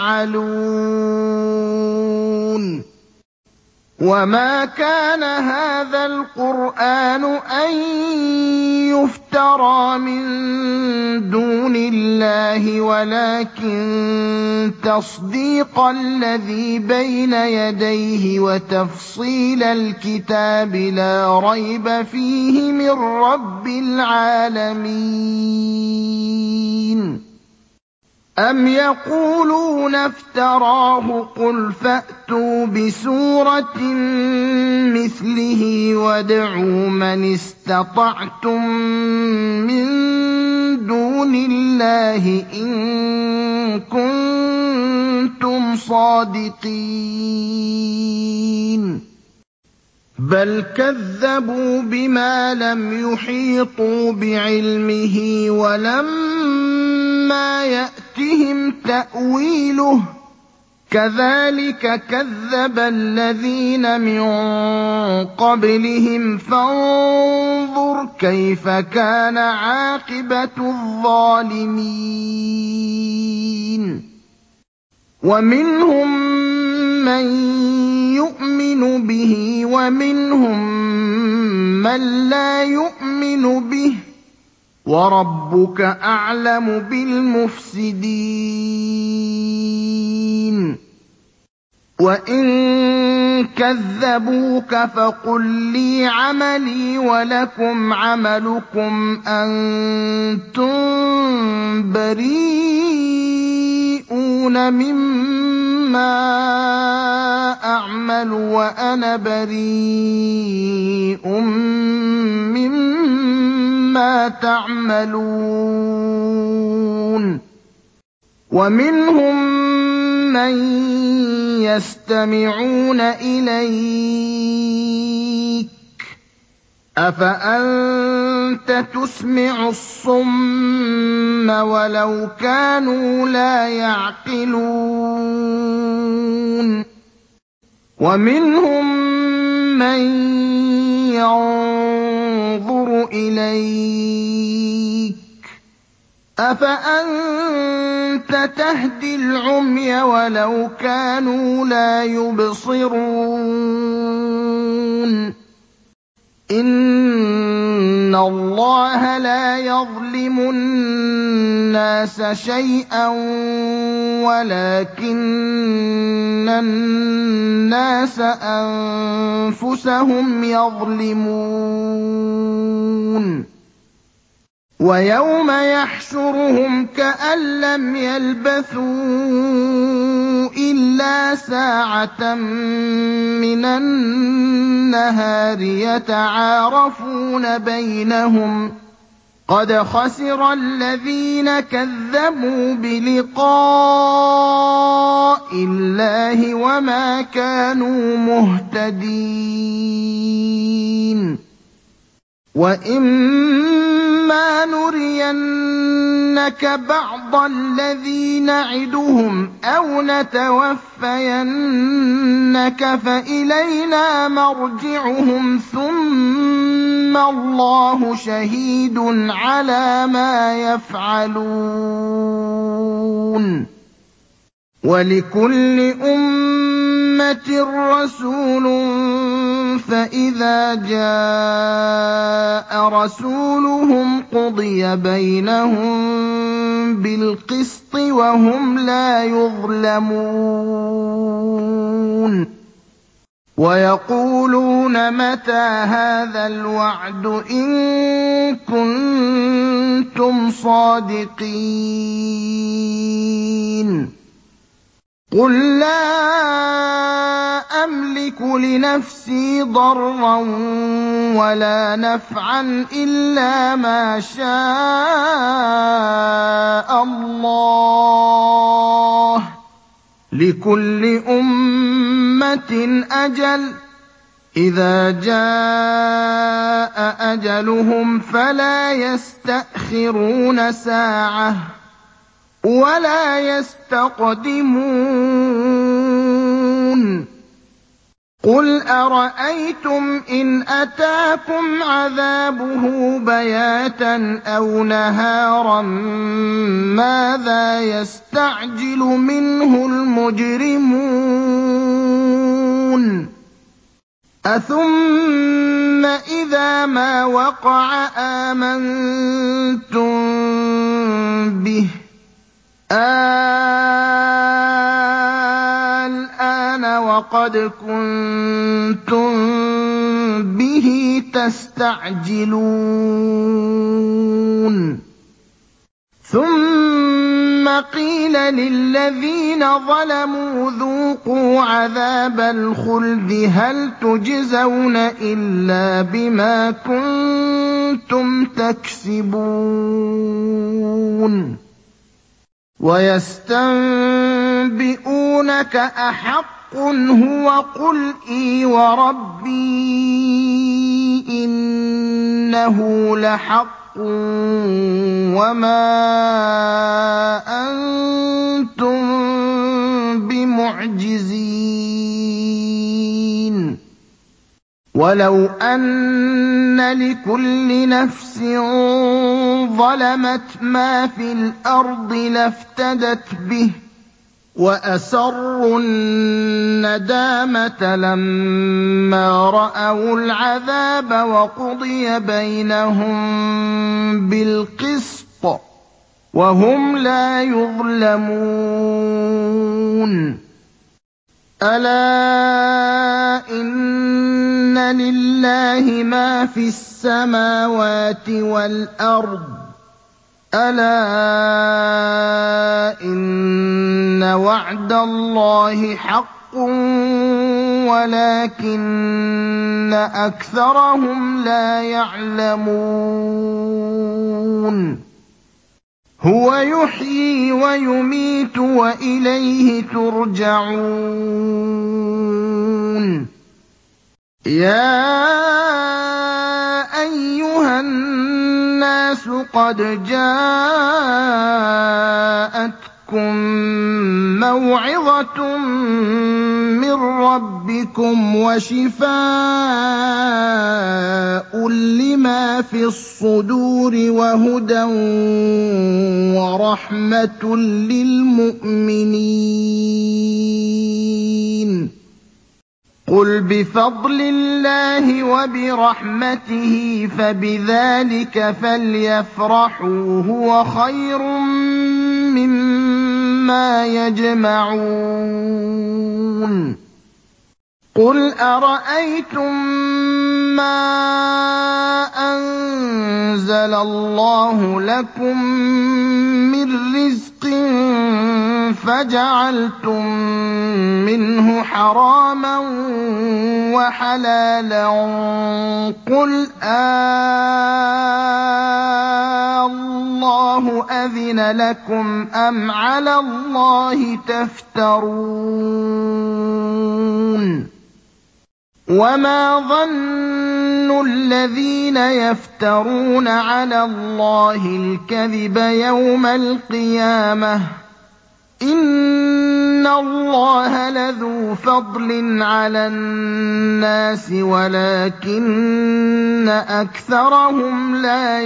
يَفْعَلُونَ وَمَا كَانَ هَٰذَا الْقُرْآنُ أَن يُفْتَرَىٰ مِن دُونِ اللَّهِ وَلَٰكِن تَصْدِيقَ الَّذِي بَيْنَ يَدَيْهِ وَتَفْصِيلَ الْكِتَابِ لَا رَيْبَ فِيهِ مِن رَّبِّ الْعَالَمِينَ أَمْ يَقُولُونَ افْتَرَاهُ ۖ قُلْ فَأْتُوا بِسُورَةٍ مِّثْلِهِ وَادْعُوا مَنِ اسْتَطَعْتُم مِّن دُونِ اللَّهِ إِن كُنتُمْ صَادِقِينَ بَلْ كَذَّبُوا بِمَا لَمْ يُحِيطُوا بِعِلْمِهِ وَلَمَّا يَأْتِهِمْ تَأْوِيلُهُ ۚ كَذَٰلِكَ كَذَّبَ الَّذِينَ مِن قَبْلِهِمْ ۖ فَانظُرْ كَيْفَ كَانَ عَاقِبَةُ الظَّالِمِينَ وَمِنْهُم مَّن يُؤْمِنُ بِهِ وَمِنْهُم مَّن لَّا يُؤْمِنُ بِهِ ۚ وَرَبُّكَ أَعْلَمُ بِالْمُفْسِدِينَ وَإِن كَذَّبُوكَ فَقُل لِّي عَمَلِي وَلَكُمْ عَمَلُكُمْ أَنتُم بَرِيئُونَ مِمَّا أَعْمَلُ وَأَنَا بَرِيءٌ مِّمَّا تَعْمَلُونَ وَمِنْهُم مَّن يَسْتَمِعُونَ إِلَيْكَ ۚ أَفَأَنتَ تُسْمِعُ الصُّمَّ وَلَوْ كَانُوا لَا يَعْقِلُونَ وَمِنْهُم مَّن يَنظُرُ إِلَيْكَ ۚ أَفَأَنتَ تَهْدِي الْعُمْيَ وَلَوْ كَانُوا لَا يُبْصِرُونَ إِنَّ اللَّهَ لَا يَظْلِمُ النَّاسَ شَيْئًا وَلَٰكِنَّ النَّاسَ أَنفُسَهُمْ يَظْلِمُونَ وَيَوْمَ يَحْشُرُهُمْ كَأَن لَّمْ يَلْبَثُوا إِلَّا سَاعَةً مِّنَ النَّهَارِ يَتَعَارَفُونَ بَيْنَهُمْ ۚ قَدْ خَسِرَ الَّذِينَ كَذَّبُوا بِلِقَاءِ اللَّهِ وَمَا كَانُوا مُهْتَدِينَ وَإِمَّا نُرِيَنَّكَ بَعْضَ الَّذِي نَعِدُهُمْ أَوْ نَتَوَفَّيَنَّكَ فَإِلَيْنَا مَرْجِعُهُمْ ثُمَّ اللَّهُ شَهِيدٌ عَلَىٰ مَا يَفْعَلُونَ وَلِكُلِّ أُمَّةٍ رَّسُولٌ فَإِذَا جَاءَ رَسُولُهُمْ قُضِيَ بَيْنَهُم بِالْقِسْطِ وَهُمْ لَا يُظْلَمُونَ وَيَقُولُونَ مَتَىٰ هَٰذَا الْوَعْدُ إِن كُنتُمْ صَادِقِينَ قُل لَّا أَمْلِكُ لِنَفْسِي ضَرًّا وَلَا نَفْعًا إِلَّا مَا شَاءَ اللَّهُ ۗ لِكُلِّ أُمَّةٍ أَجَلٌ ۚ إِذَا جَاءَ أَجَلُهُمْ فَلَا يَسْتَأْخِرُونَ سَاعَةً ۖ وَلَا يَسْتَقْدِمُونَ قُلْ أَرَأَيْتُمْ إِنْ أَتَاكُمْ عَذَابُهُ بَيَاتًا أَوْ نَهَارًا مَّاذَا يَسْتَعْجِلُ مِنْهُ الْمُجْرِمُونَ أَثُمَّ إِذَا مَا وَقَعَ آمَنتُم بِهِ ۚ الْآنَ وَقَدْ كُنتُم بِهِ تَسْتَعْجِلُونَ ثُمَّ قِيلَ لِلَّذِينَ ظَلَمُوا ذُوقُوا عَذَابَ الْخُلْدِ هَلْ تُجْزَوْنَ إِلَّا بِمَا كُنتُمْ تَكْسِبُونَ وَيَسْتَنبِئُونَكَ أَحَقٌّ هُوَ ۖ قُلْ إِي وَرَبِّي إِنَّهُ لَحَقٌّ وَمَا أَنتُم بِمُعْجِزِينَ وَلَوْ أَنَّ لِكُلِّ نَفْسٍ ظَلَمَتْ مَا فِي الْأَرْضِ لَافْتَدَتْ بِهِ وَأَسَرُّوا النَّدَامَةَ لَمَّا رَأَوُا الْعَذَابَ وَقُضِيَ بَيْنَهُم بِالْقِسْطِ وَهُمْ لَا يُظْلَمُونَ أَلَا إِنَّ لِلَّهِ مَا فِي السَّمَاوَاتِ وَالْأَرْضِ ۗ أَلَا إِنَّ وَعْدَ اللَّهِ حَقٌّ وَلَٰكِنَّ أَكْثَرَهُمْ لَا يَعْلَمُونَ هُوَ يُحْيِي وَيُمِيتُ وَإِلَيْهِ تُرْجَعُونَ يَا أَيُّهَا النَّاسُ قَدْ جَاءَتْكُم مَّوْعِظَةٌ مِّن رَّبِّكُمْ وَشِفَاءٌ لِّمَا فِي الصُّدُورِ وَهُدًى وَرَحْمَةٌ لِّلْمُؤْمِنِينَ قُلْ بِفَضْلِ اللَّهِ وَبِرَحْمَتِهِ فَبِذَٰلِكَ فَلْيَفْرَحُوا هُوَ خَيْرٌ مِّمَّا يَجْمَعُونَ قُلْ أَرَأَيْتُم مَّا أَنزَلَ اللَّهُ لَكُم مِّن رِّزْقٍ فَجَعَلْتُم مِّنْهُ حَرَامًا وَحَلَالًا قُلْ آللَّهُ أَذِنَ لَكُمْ أَمْ عَلَى اللَّهِ تَفْتَرُونَ وَمَا ظَنُّ الَّذِينَ يَفْتَرُونَ عَلَى اللَّهِ الْكَذِبَ يَوْمَ الْقِيَامَةِ ۗ إِنَّ اللَّهَ لَذُو فَضْلٍ عَلَى النَّاسِ وَلَٰكِنَّ أَكْثَرَهُمْ لَا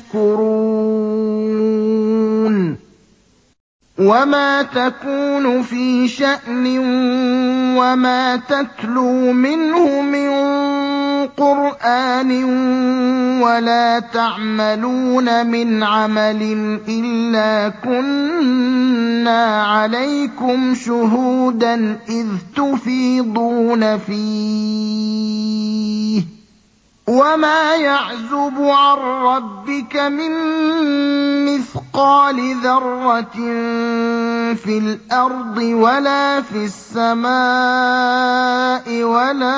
يَشْكُرُونَ وَمَا تَكُونُ فِي شَأْنٍ وَمَا تَتْلُو مِنْهُ مِن قُرْآنٍ وَلَا تَعْمَلُونَ مِنْ عَمَلٍ إِلَّا كُنَّا عَلَيْكُمْ شُهُودًا إِذْ تُفِيضُونَ فِيهِ ۚ وَمَا يَعْزُبُ عَن رَّبِّكَ مِن مِّثْقَالِ ذَرَّةٍ فِي الْأَرْضِ وَلَا فِي السَّمَاءِ وَلَا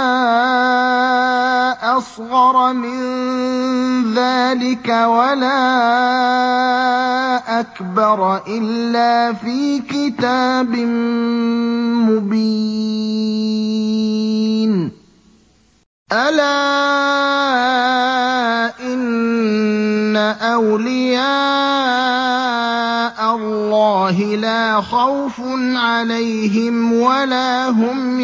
أَصْغَرَ مِن ذَٰلِكَ وَلَا أَكْبَرَ إِلَّا فِي كِتَابٍ مُّبِينٍ أَلَا إِنَّ أَوْلِيَاءَ اللَّهِ لَا خَوْفٌ عَلَيْهِمْ وَلَا هُمْ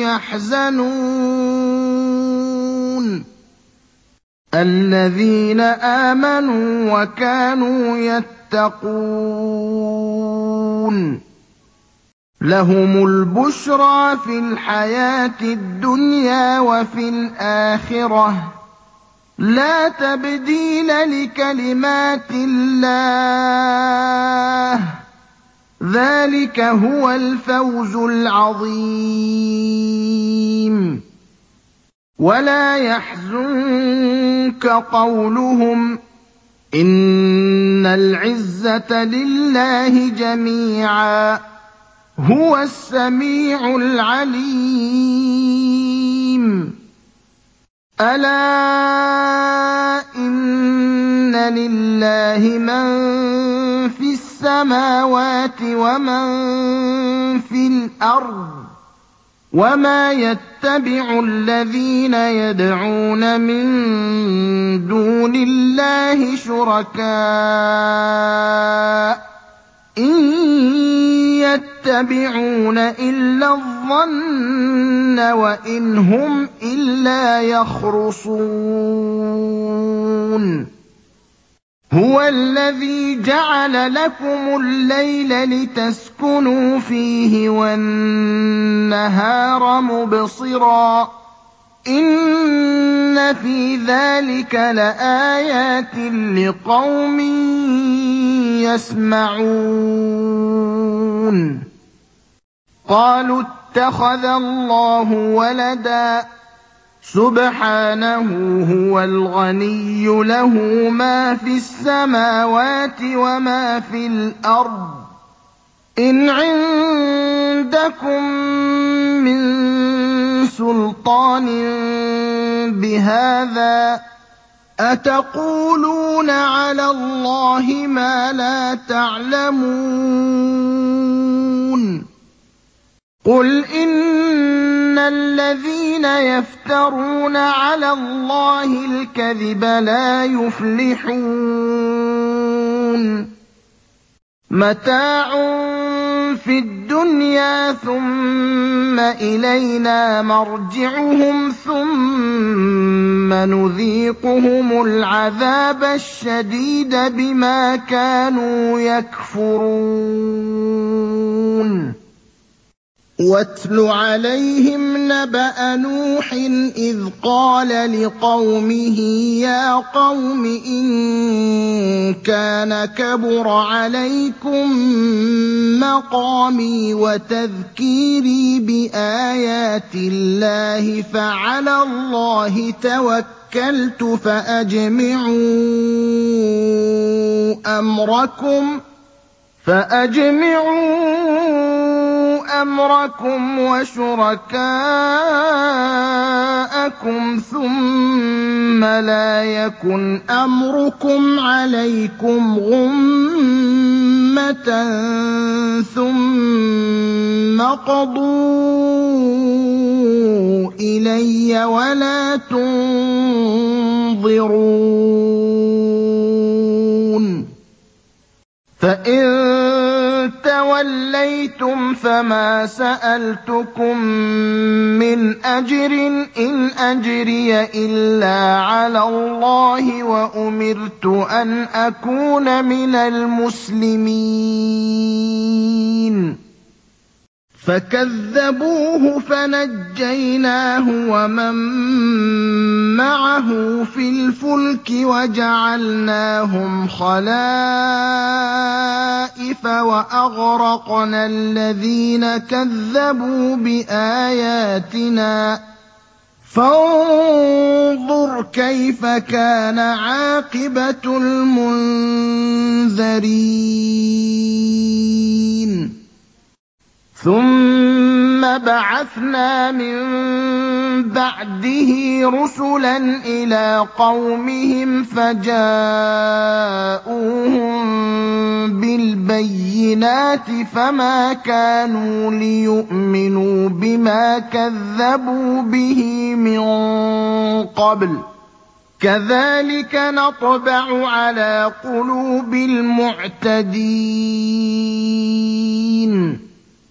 يَحْزَنُونَ الَّذِينَ آمَنُوا وَكَانُوا يَتَّقُونَ لَهُمُ الْبُشْرَىٰ فِي الْحَيَاةِ الدُّنْيَا وَفِي الْآخِرَةِ ۖ لَا تَبْدِيلَ لِكَلِمَاتِ اللَّهِ ۚ ذَٰلِكَ هُوَ الْفَوْزُ الْعَظِيمُ وَلَا يَحْزُنكَ قَوْلُهُمْ ۘ إِنَّ الْعِزَّةَ لِلَّهِ جَمِيعًا ۚ هُوَ السَّمِيعُ الْعَلِيمُ أَلَا إِنَّ لِلَّهِ مَن فِي السَّمَاوَاتِ وَمَن فِي الْأَرْضِ ۗ وَمَا يَتَّبِعُ الَّذِينَ يَدْعُونَ مِن دُونِ اللَّهِ شُرَكَاءَ ۚ إِن يَتَّبِعُونَ إِلَّا الظَّنَّ وَإِنْ هُمْ إِلَّا يَخْرُصُونَ هُوَ الَّذِي جَعَلَ لَكُمُ اللَّيْلَ لِتَسْكُنُوا فِيهِ وَالنَّهَارَ مُبْصِرًا ۚ إِنَّ فِي ذَٰلِكَ لَآيَاتٍ لِّقَوْمٍ يَسْمَعُونَ قَالُوا اتَّخَذَ اللَّهُ وَلَدًا ۗ سُبْحَانَهُ هُوَ الْغَنِيُّ لَهُ مَا فِي السَّمَاوَاتِ وَمَا فِي الْأَرْضِ ۚ إِنْ عِندَكُم مِّن سُلْطَانٍ بِهَٰذَا ۚ أَتَقُولُونَ عَلَى اللَّهِ مَا لَا تَعْلَمُونَ قُلْ إِنَّ الَّذِينَ يَفْتَرُونَ عَلَى اللَّهِ الْكَذِبَ لَا يُفْلِحُونَ مَتَاعٌ فِي الدُّنْيَا ثُمَّ إِلَيْنَا مَرْجِعُهُمْ ثُمَّ نُذِيقُهُمُ الْعَذَابَ الشَّدِيدَ بِمَا كَانُوا يَكْفُرُونَ وَاتْلُ عَلَيْهِمْ نَبَأَ نُوحٍ إِذْ قَالَ لِقَوْمِهِ يَا قَوْمِ إِن كَانَ كَبُرَ عَلَيْكُم مَّقَامِي وَتَذْكِيرِي بِآيَاتِ اللَّهِ فَعَلَى اللَّهِ تَوَكَّلْتُ فَأَجْمِعُوا أَمْرَكُمْ وَشُرَكَاءَكُمْ ثُمَّ لَا يَكُنْ أَمْرُكُمْ عَلَيْكُمْ غُمَّةً ثُمَّ قَضُوا إِلَيَّ وَلَا تُنظِرُونِ فَإِن تَوَلَّيْتُمْ فَمَا سَأَلْتُكُم مِّنْ أَجْرٍ ۖ إِنْ أَجْرِيَ إِلَّا عَلَى اللَّهِ وَأُمِرْتُ أَنْ أَكُونَ مِنَ الْمُسْلِمِينَ فَكَذَّبُوهُ فَنَجَّيْنَاهُ وَمَن مَّعَهُ فِي الْفُلْكِ وَجَعَلْنَاهُمْ خَلَائِفَ وَأَغْرَقْنَا الَّذِينَ كَذَّبُوا بِآيَاتِنَا ۖ فَانظُرْ كَيْفَ كَانَ عَاقِبَةُ الْمُنذَرِينَ ثُمَّ بَعَثْنَا مِن بَعْدِهِ رُسُلًا إِلَىٰ قَوْمِهِمْ فَجَاءُوهُم بِالْبَيِّنَاتِ فَمَا كَانُوا لِيُؤْمِنُوا بِمَا كَذَّبُوا بِهِ مِن قَبْلُ ۚ كَذَٰلِكَ نَطْبَعُ عَلَىٰ قُلُوبِ الْمُعْتَدِينَ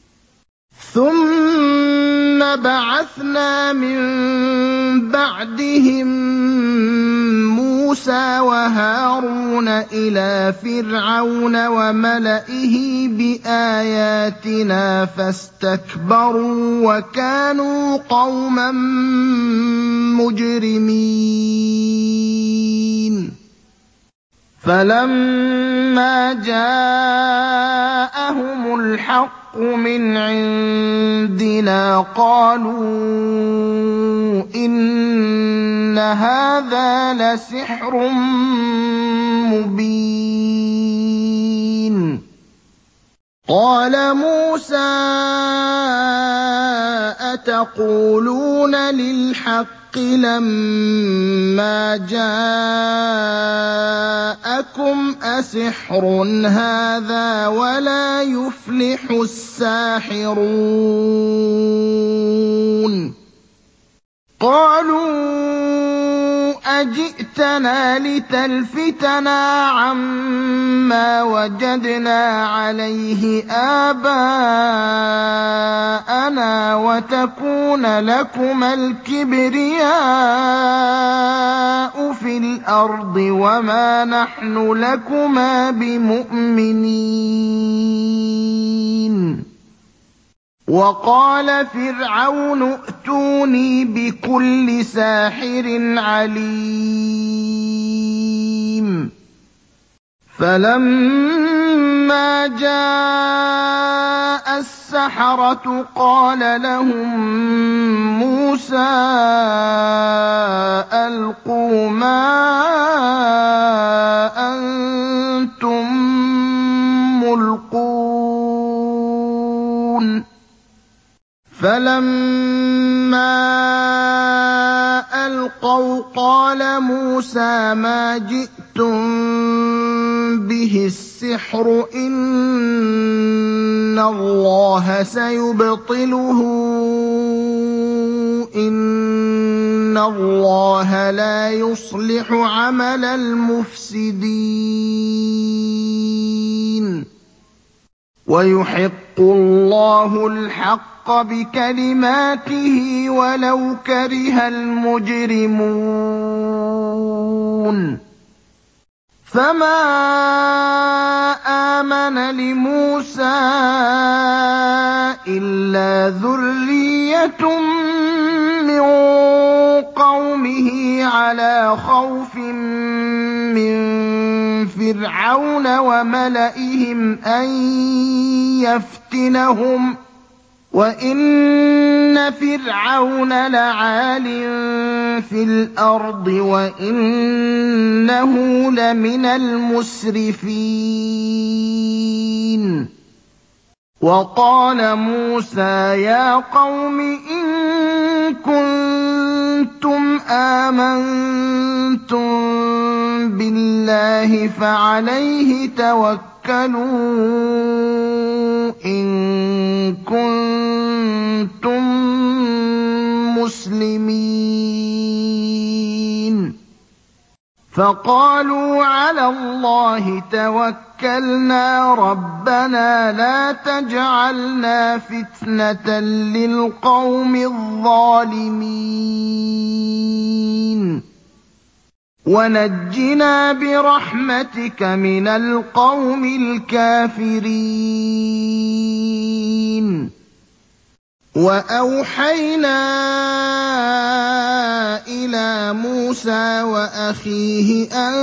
ثُمَّ بَعَثْنَا مِن بَعْدِهِم مُّوسَىٰ وَهَارُونَ إِلَىٰ فِرْعَوْنَ وَمَلَئِهِ بِآيَاتِنَا فَاسْتَكْبَرُوا وَكَانُوا قَوْمًا مُّجْرِمِينَ فَلَمَّا جَاءَهُمُ الْحَقُّ مِنْ عِندِنَا قَالُوا إِنَّ هَٰذَا لَسِحْرٌ مُّبِينٌ قَالَ مُوسَىٰ أَتَقُولُونَ لِلْحَقِّ لَمَّا جَاءَكُمْ ۖ أَسِحْرٌ هَٰذَا وَلَا يُفْلِحُ السَّاحِرُونَ قَالُوا أَجِئْتَنَا لِتَلْفِتَنَا عَمَّا وَجَدْنَا عَلَيْهِ آبَاءَنَا وَتَكُونَ لَكُمَا الْكِبْرِيَاءُ فِي الْأَرْضِ وَمَا نَحْنُ لَكُمَا بِمُؤْمِنِينَ وَقَالَ فِرْعَوْنُ ائْتُونِي بِكُلِّ سَاحِرٍ عَلِيمٍ فَلَمَّا جَاءَ السَّحَرَةُ قَالَ لَهُم مُّوسَىٰ أَلْقُوا مَا أَنتُم مُّلْقُونَ فَلَمَّا أَلْقَوْا قَالَ مُوسَىٰ مَا جِئْتُم بِهِ السِّحْرُ ۖ إِنَّ اللَّهَ سَيُبْطِلُهُ ۖ إِنَّ اللَّهَ لَا يُصْلِحُ عَمَلَ الْمُفْسِدِينَ وَيُحِقُّ اللَّهُ الْحَقَّ بِكَلِمَاتِهِ وَلَوْ كَرِهَ الْمُجْرِمُونَ فَمَا آمَنَ لِمُوسَىٰ إِلَّا ذُرِّيَّةٌ مِّن قَوْمِهِ عَلَىٰ خَوْفٍ مِّن فِرْعَوْنَ وَمَلَئِهِمْ أَن يَفْتِنَهُمْ ۚ وَإِنَّ فِرْعَوْنَ لَعَالٍ فِي الْأَرْضِ وَإِنَّهُ لَمِنَ الْمُسْرِفِينَ وَقَالَ مُوسَىٰ يَا قَوْمِ إِن كُنتُمْ آمَنتُم بِاللَّهِ فَعَلَيْهِ تَوَكَّلُوا إِن كُنتُم مُّسْلِمِينَ فَقَالُوا عَلَى اللَّهِ تَوَكَّلْنَا رَبَّنَا لَا تَجْعَلْنَا فِتْنَةً لِّلْقَوْمِ الظَّالِمِينَ وَنَجِّنَا بِرَحْمَتِكَ مِنَ الْقَوْمِ الْكَافِرِينَ وَأَوْحَيْنَا إِلَىٰ مُوسَىٰ وَأَخِيهِ أَن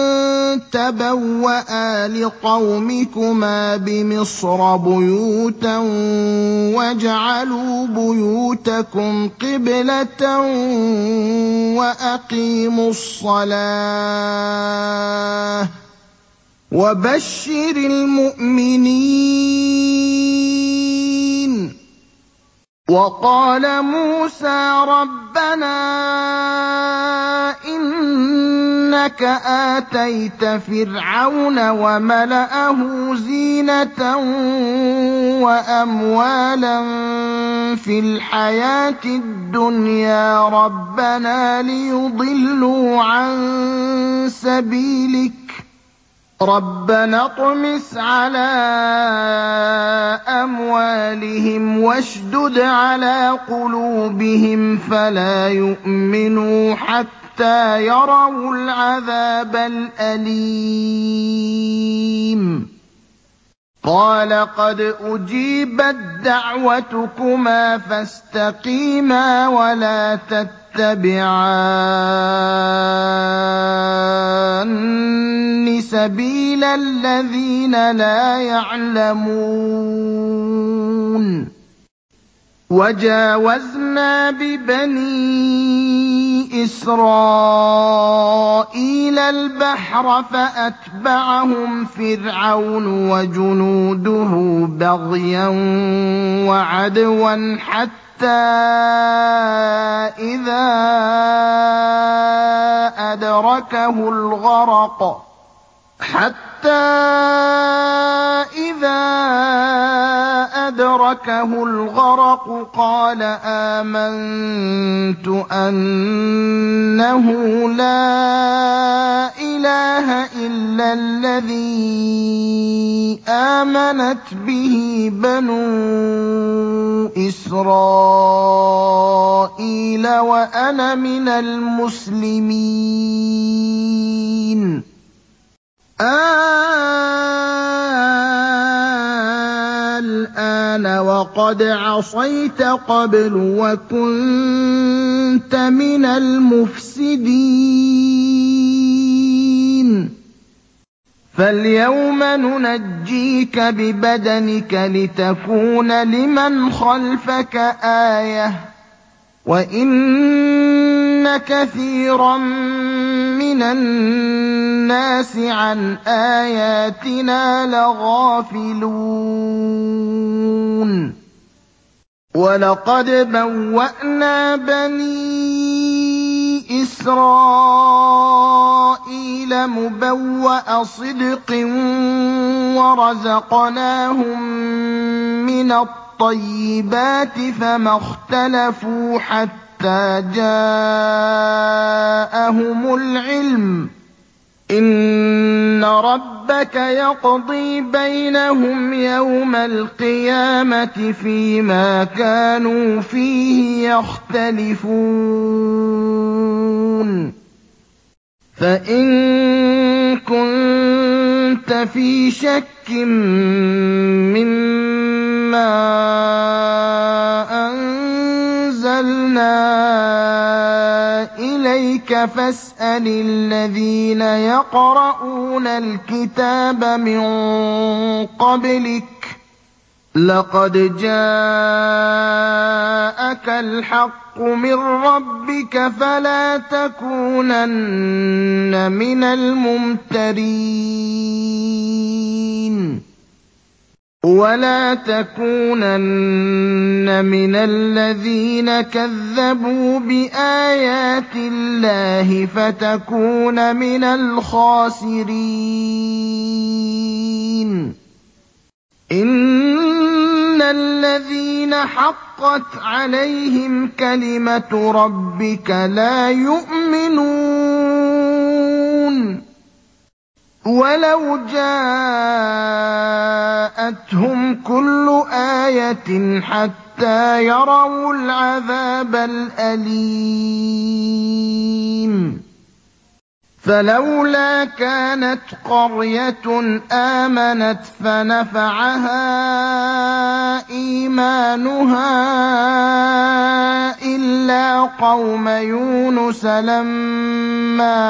تَبَوَّآ لِقَوْمِكُمَا بِمِصْرَ بُيُوتًا وَاجْعَلُوا بُيُوتَكُمْ قِبْلَةً وَأَقِيمُوا الصَّلَاةَ ۗ وَبَشِّرِ الْمُؤْمِنِينَ وَقَالَ مُوسَىٰ رَبَّنَا إِنَّكَ آتَيْتَ فِرْعَوْنَ وَمَلَأَهُ زِينَةً وَأَمْوَالًا فِي الْحَيَاةِ الدُّنْيَا رَبَّنَا لِيُضِلُّوا عَن سَبِيلِكَ رَبَّنَا اطْمِسْ عَلَىٰ أَمْوَالِهِمْ وَاشْدُدْ عَلَىٰ قُلُوبِهِمْ فَلَا يُؤْمِنُوا حَتَّىٰ يَرَوُا الْعَذَابَ الْأَلِيمَ قَالَ قَدْ أُجِيبَت دَّعْوَتُكُمَا فَاسْتَقِيمَا وَلَا تَتَّبِعَانِّ سَبِيلَ الَّذِينَ لَا يَعْلَمُونَ وَجَاوَزْنَا بِبَنِي إِسْرَائِيلَ الْبَحْرَ فَأَتْبَعَهُمْ فِرْعَوْنُ وَجُنُودُهُ بَغْيًا وَعَدْوًا إِذَا أَدْرَكَهُ الْغَرَقُ قَالَ آمَنتُ أَنَّهُ لَا إِلَٰهَ إِلَّا الَّذِي آمَنَتْ بِهِ بَنُو إِسْرَائِيلَ وَأَنَا مِنَ الْمُسْلِمِينَ الْآنَ وَقَدْ عَصَيْتَ قَبْلُ وَكُنتَ مِنَ الْمُفْسِدِينَ فَالْيَوْمَ نُنَجِّيكَ بِبَدَنِكَ لِتَكُونَ لِمَنْ خَلْفَكَ آيَةً ۚ وَإِنَّ كَثِيرًا مِّنَ النَّاسِ عَنْ آيَاتِنَا لَغَافِلُونَ وَلَقَدْ بَوَّأْنَا بَنِي إِسْرَائِيلَ مُبَوَّأَ صِدْقٍ وَرَزَقْنَاهُم مِّنَ الطَّيِّبَاتِ فَمَا اخْتَلَفُوا حَتَّىٰ جَاءَهُمُ الْعِلْمُ ۚ إِنَّ رَبَّكَ يَقْضِي بَيْنَهُمْ يَوْمَ الْقِيَامَةِ فِيمَا كَانُوا فِيهِ يَخْتَلِفُونَ فَإِن كُنتَ فِي شَكٍّ مِّمَّا أَنزَلْنَا إِلَيْكَ فَاسْأَلِ الَّذِينَ يَقْرَءُونَ الْكِتَابَ مِن قَبْلِكَ ۚ لَقَدْ جَاءَكَ الْحَقُّ مِن رَّبِّكَ فَلَا تَكُونَنَّ مِنَ الْمُمْتَرِينَ وَلَا تَكُونَنَّ مِنَ الَّذِينَ كَذَّبُوا بِآيَاتِ اللَّهِ فَتَكُونَ مِنَ الْخَاسِرِينَ إِنَّ الَّذِينَ حَقَّتْ عَلَيْهِمْ كَلِمَةُ رَبِّكَ لَا يُؤْمِنُونَ وَلَوْ جَاءَتْهُمْ كُلُّ آيَةٍ حَتَّىٰ يَرَوُا الْعَذَابَ الْأَلِيمَ فَلَوْلَا كَانَتْ قَرْيَةٌ آمَنَتْ فَنَفَعَهَا إِيمَانُهَا إِلَّا قَوْمَ يُونُسَ لَمَّا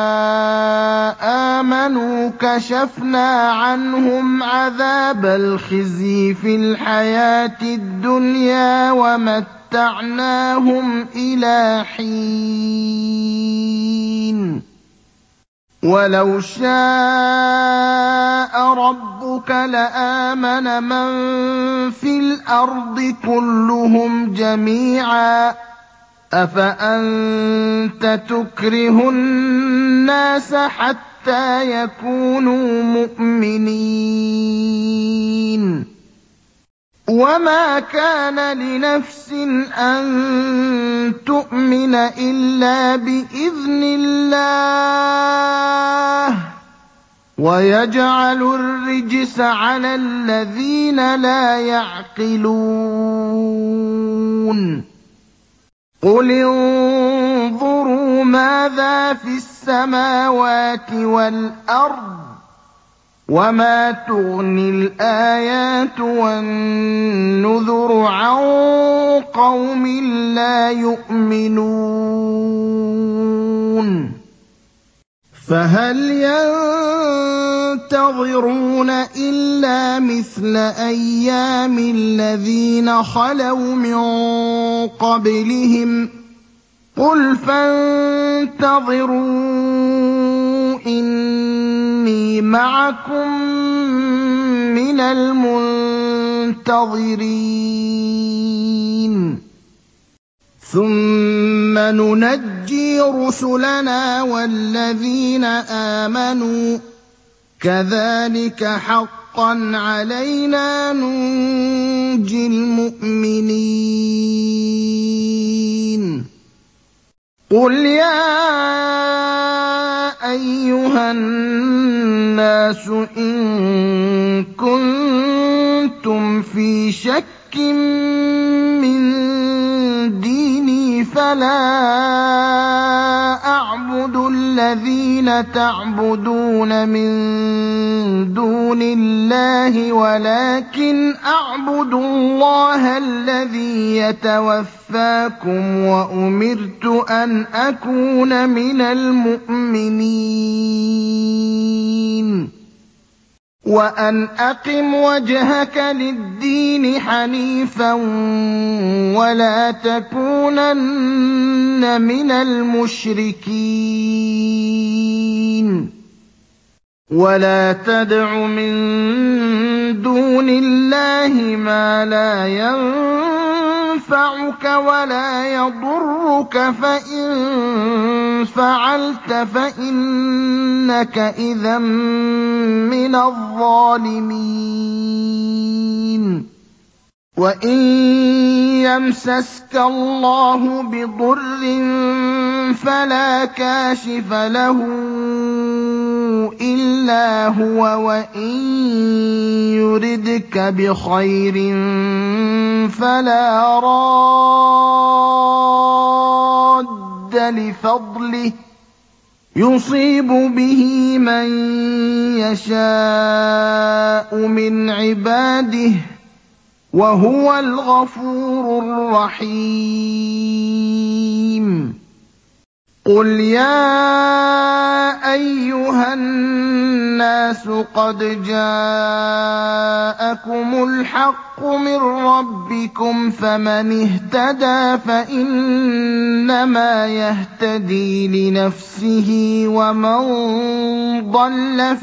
آمَنُوا كَشَفْنَا عَنْهُمْ عَذَابَ الْخِزْيِ فِي الْحَيَاةِ الدُّنْيَا وَمَتَّعْنَاهُمْ إِلَىٰ حِينٍ وَلَوْ شَاءَ رَبُّكَ لَآمَنَ مَن فِي الْأَرْضِ كُلُّهُمْ جَمِيعًا ۚ أَفَأَنتَ تُكْرِهُ النَّاسَ حَتَّىٰ يَكُونُوا مُؤْمِنِينَ وَمَا كَانَ لِنَفْسٍ أَن تُؤْمِنَ إِلَّا بِإِذْنِ اللَّهِ ۚ وَيَجْعَلُ الرِّجْسَ عَلَى الَّذِينَ لَا يَعْقِلُونَ قُلِ انظُرُوا مَاذَا فِي السَّمَاوَاتِ وَالْأَرْضِ ۚ وَمَا تُغْنِي الْآيَاتُ وَالنُّذُرُ عَن قَوْمٍ لَّا يُؤْمِنُونَ فَهَلْ يَنتَظِرُونَ إِلَّا مِثْلَ أَيَّامِ الَّذِينَ خَلَوْا مِن قَبْلِهِمْ ۚ قُلْ فَانتَظِرُوا إِنِّي مَعَكُم مِّنَ الْمُنتَظِرِينَ ثُمَّ نُنَجِّي رُسُلَنَا وَالَّذِينَ آمَنُوا ۚ كَذَٰلِكَ حَقًّا عَلَيْنَا نُنجِي الْمُؤْمِنِينَ قُلْ يَا أَيُّهَا النَّاسُ إِن كُنتُمْ فِي شَكٍّ مِّن دِينِي فَلَا أَعْبُدُ الَّذِينَ تَعْبُدُونَ مِن دُونِ اللَّهِ وَلَٰكِنْ أَعْبُدُ اللَّهَ الَّذِي يَتَوَفَّاكُمْ ۖ وَأُمِرْتُ أَنْ أَكُونَ مِنَ الْمُؤْمِنِينَ وَأَنْ أَقِمْ وَجْهَكَ لِلدِّينِ حَنِيفًا وَلَا تَكُونَنَّ مِنَ الْمُشْرِكِينَ وَلَا تَدْعُ مِن دُونِ اللَّهِ مَا لَا يَنفَعُكَ ينفعك ولا يضرك فإن فعلت فإنك إذا من الظالمين وإن يمسسك الله بضر فلا كاشف له إلا هو وإن يردك بخير فلا راد لفضله يصيب به من يشاء من عباده وهو الغفور الرحيم قل يا أيها الناس قد جاءكم الحق من ربكم فمن اهتدى فإنما يهتدي لنفسه ومن ضل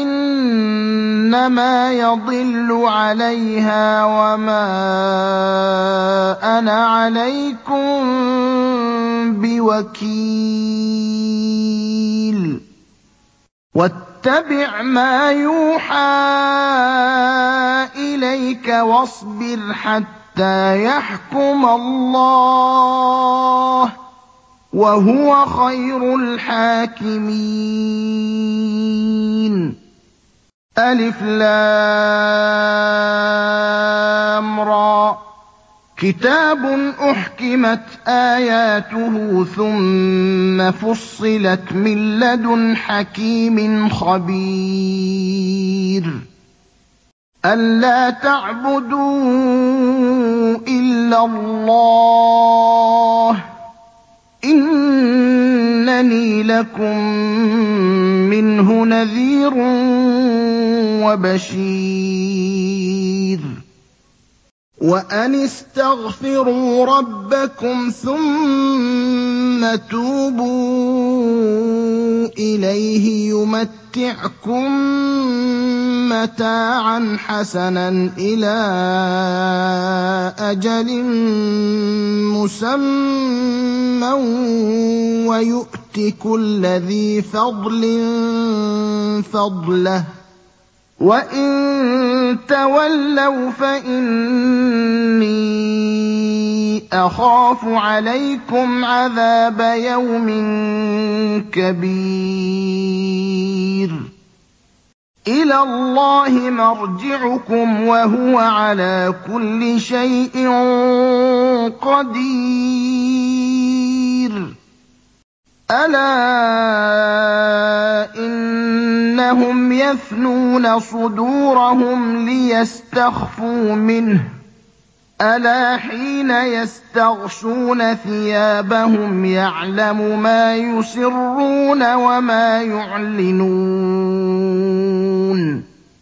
فإنما يضل عليها وما أنا عليكم بوكيل واتبع ما يوحى إليك واصبر حتى يحكم الله وهو خير الحاكمين ألف لام را كتاب أحكمت آياته ثم فصلت من لدن حكيم خبير ألا تعبدوا إلا الله إنني لكم منه نذير وبشير وأن استغفروا ربكم ثم توبوا إليه يمتعكم متاعا حسنا إلى أجل مسمى ويؤت كل ذي فضل فضله وإن تولوا فإني أخاف عليكم عذاب يوم كبير إلى الله مرجعكم وهو على كل شيء قدير ألا إنهم يثنون صدورهم ليستخفوا منه ألا حين يستغشون ثيابهم يعلم ما يسرون وما يعلنون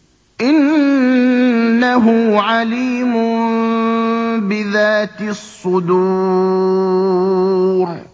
إنه عليم بذات الصدور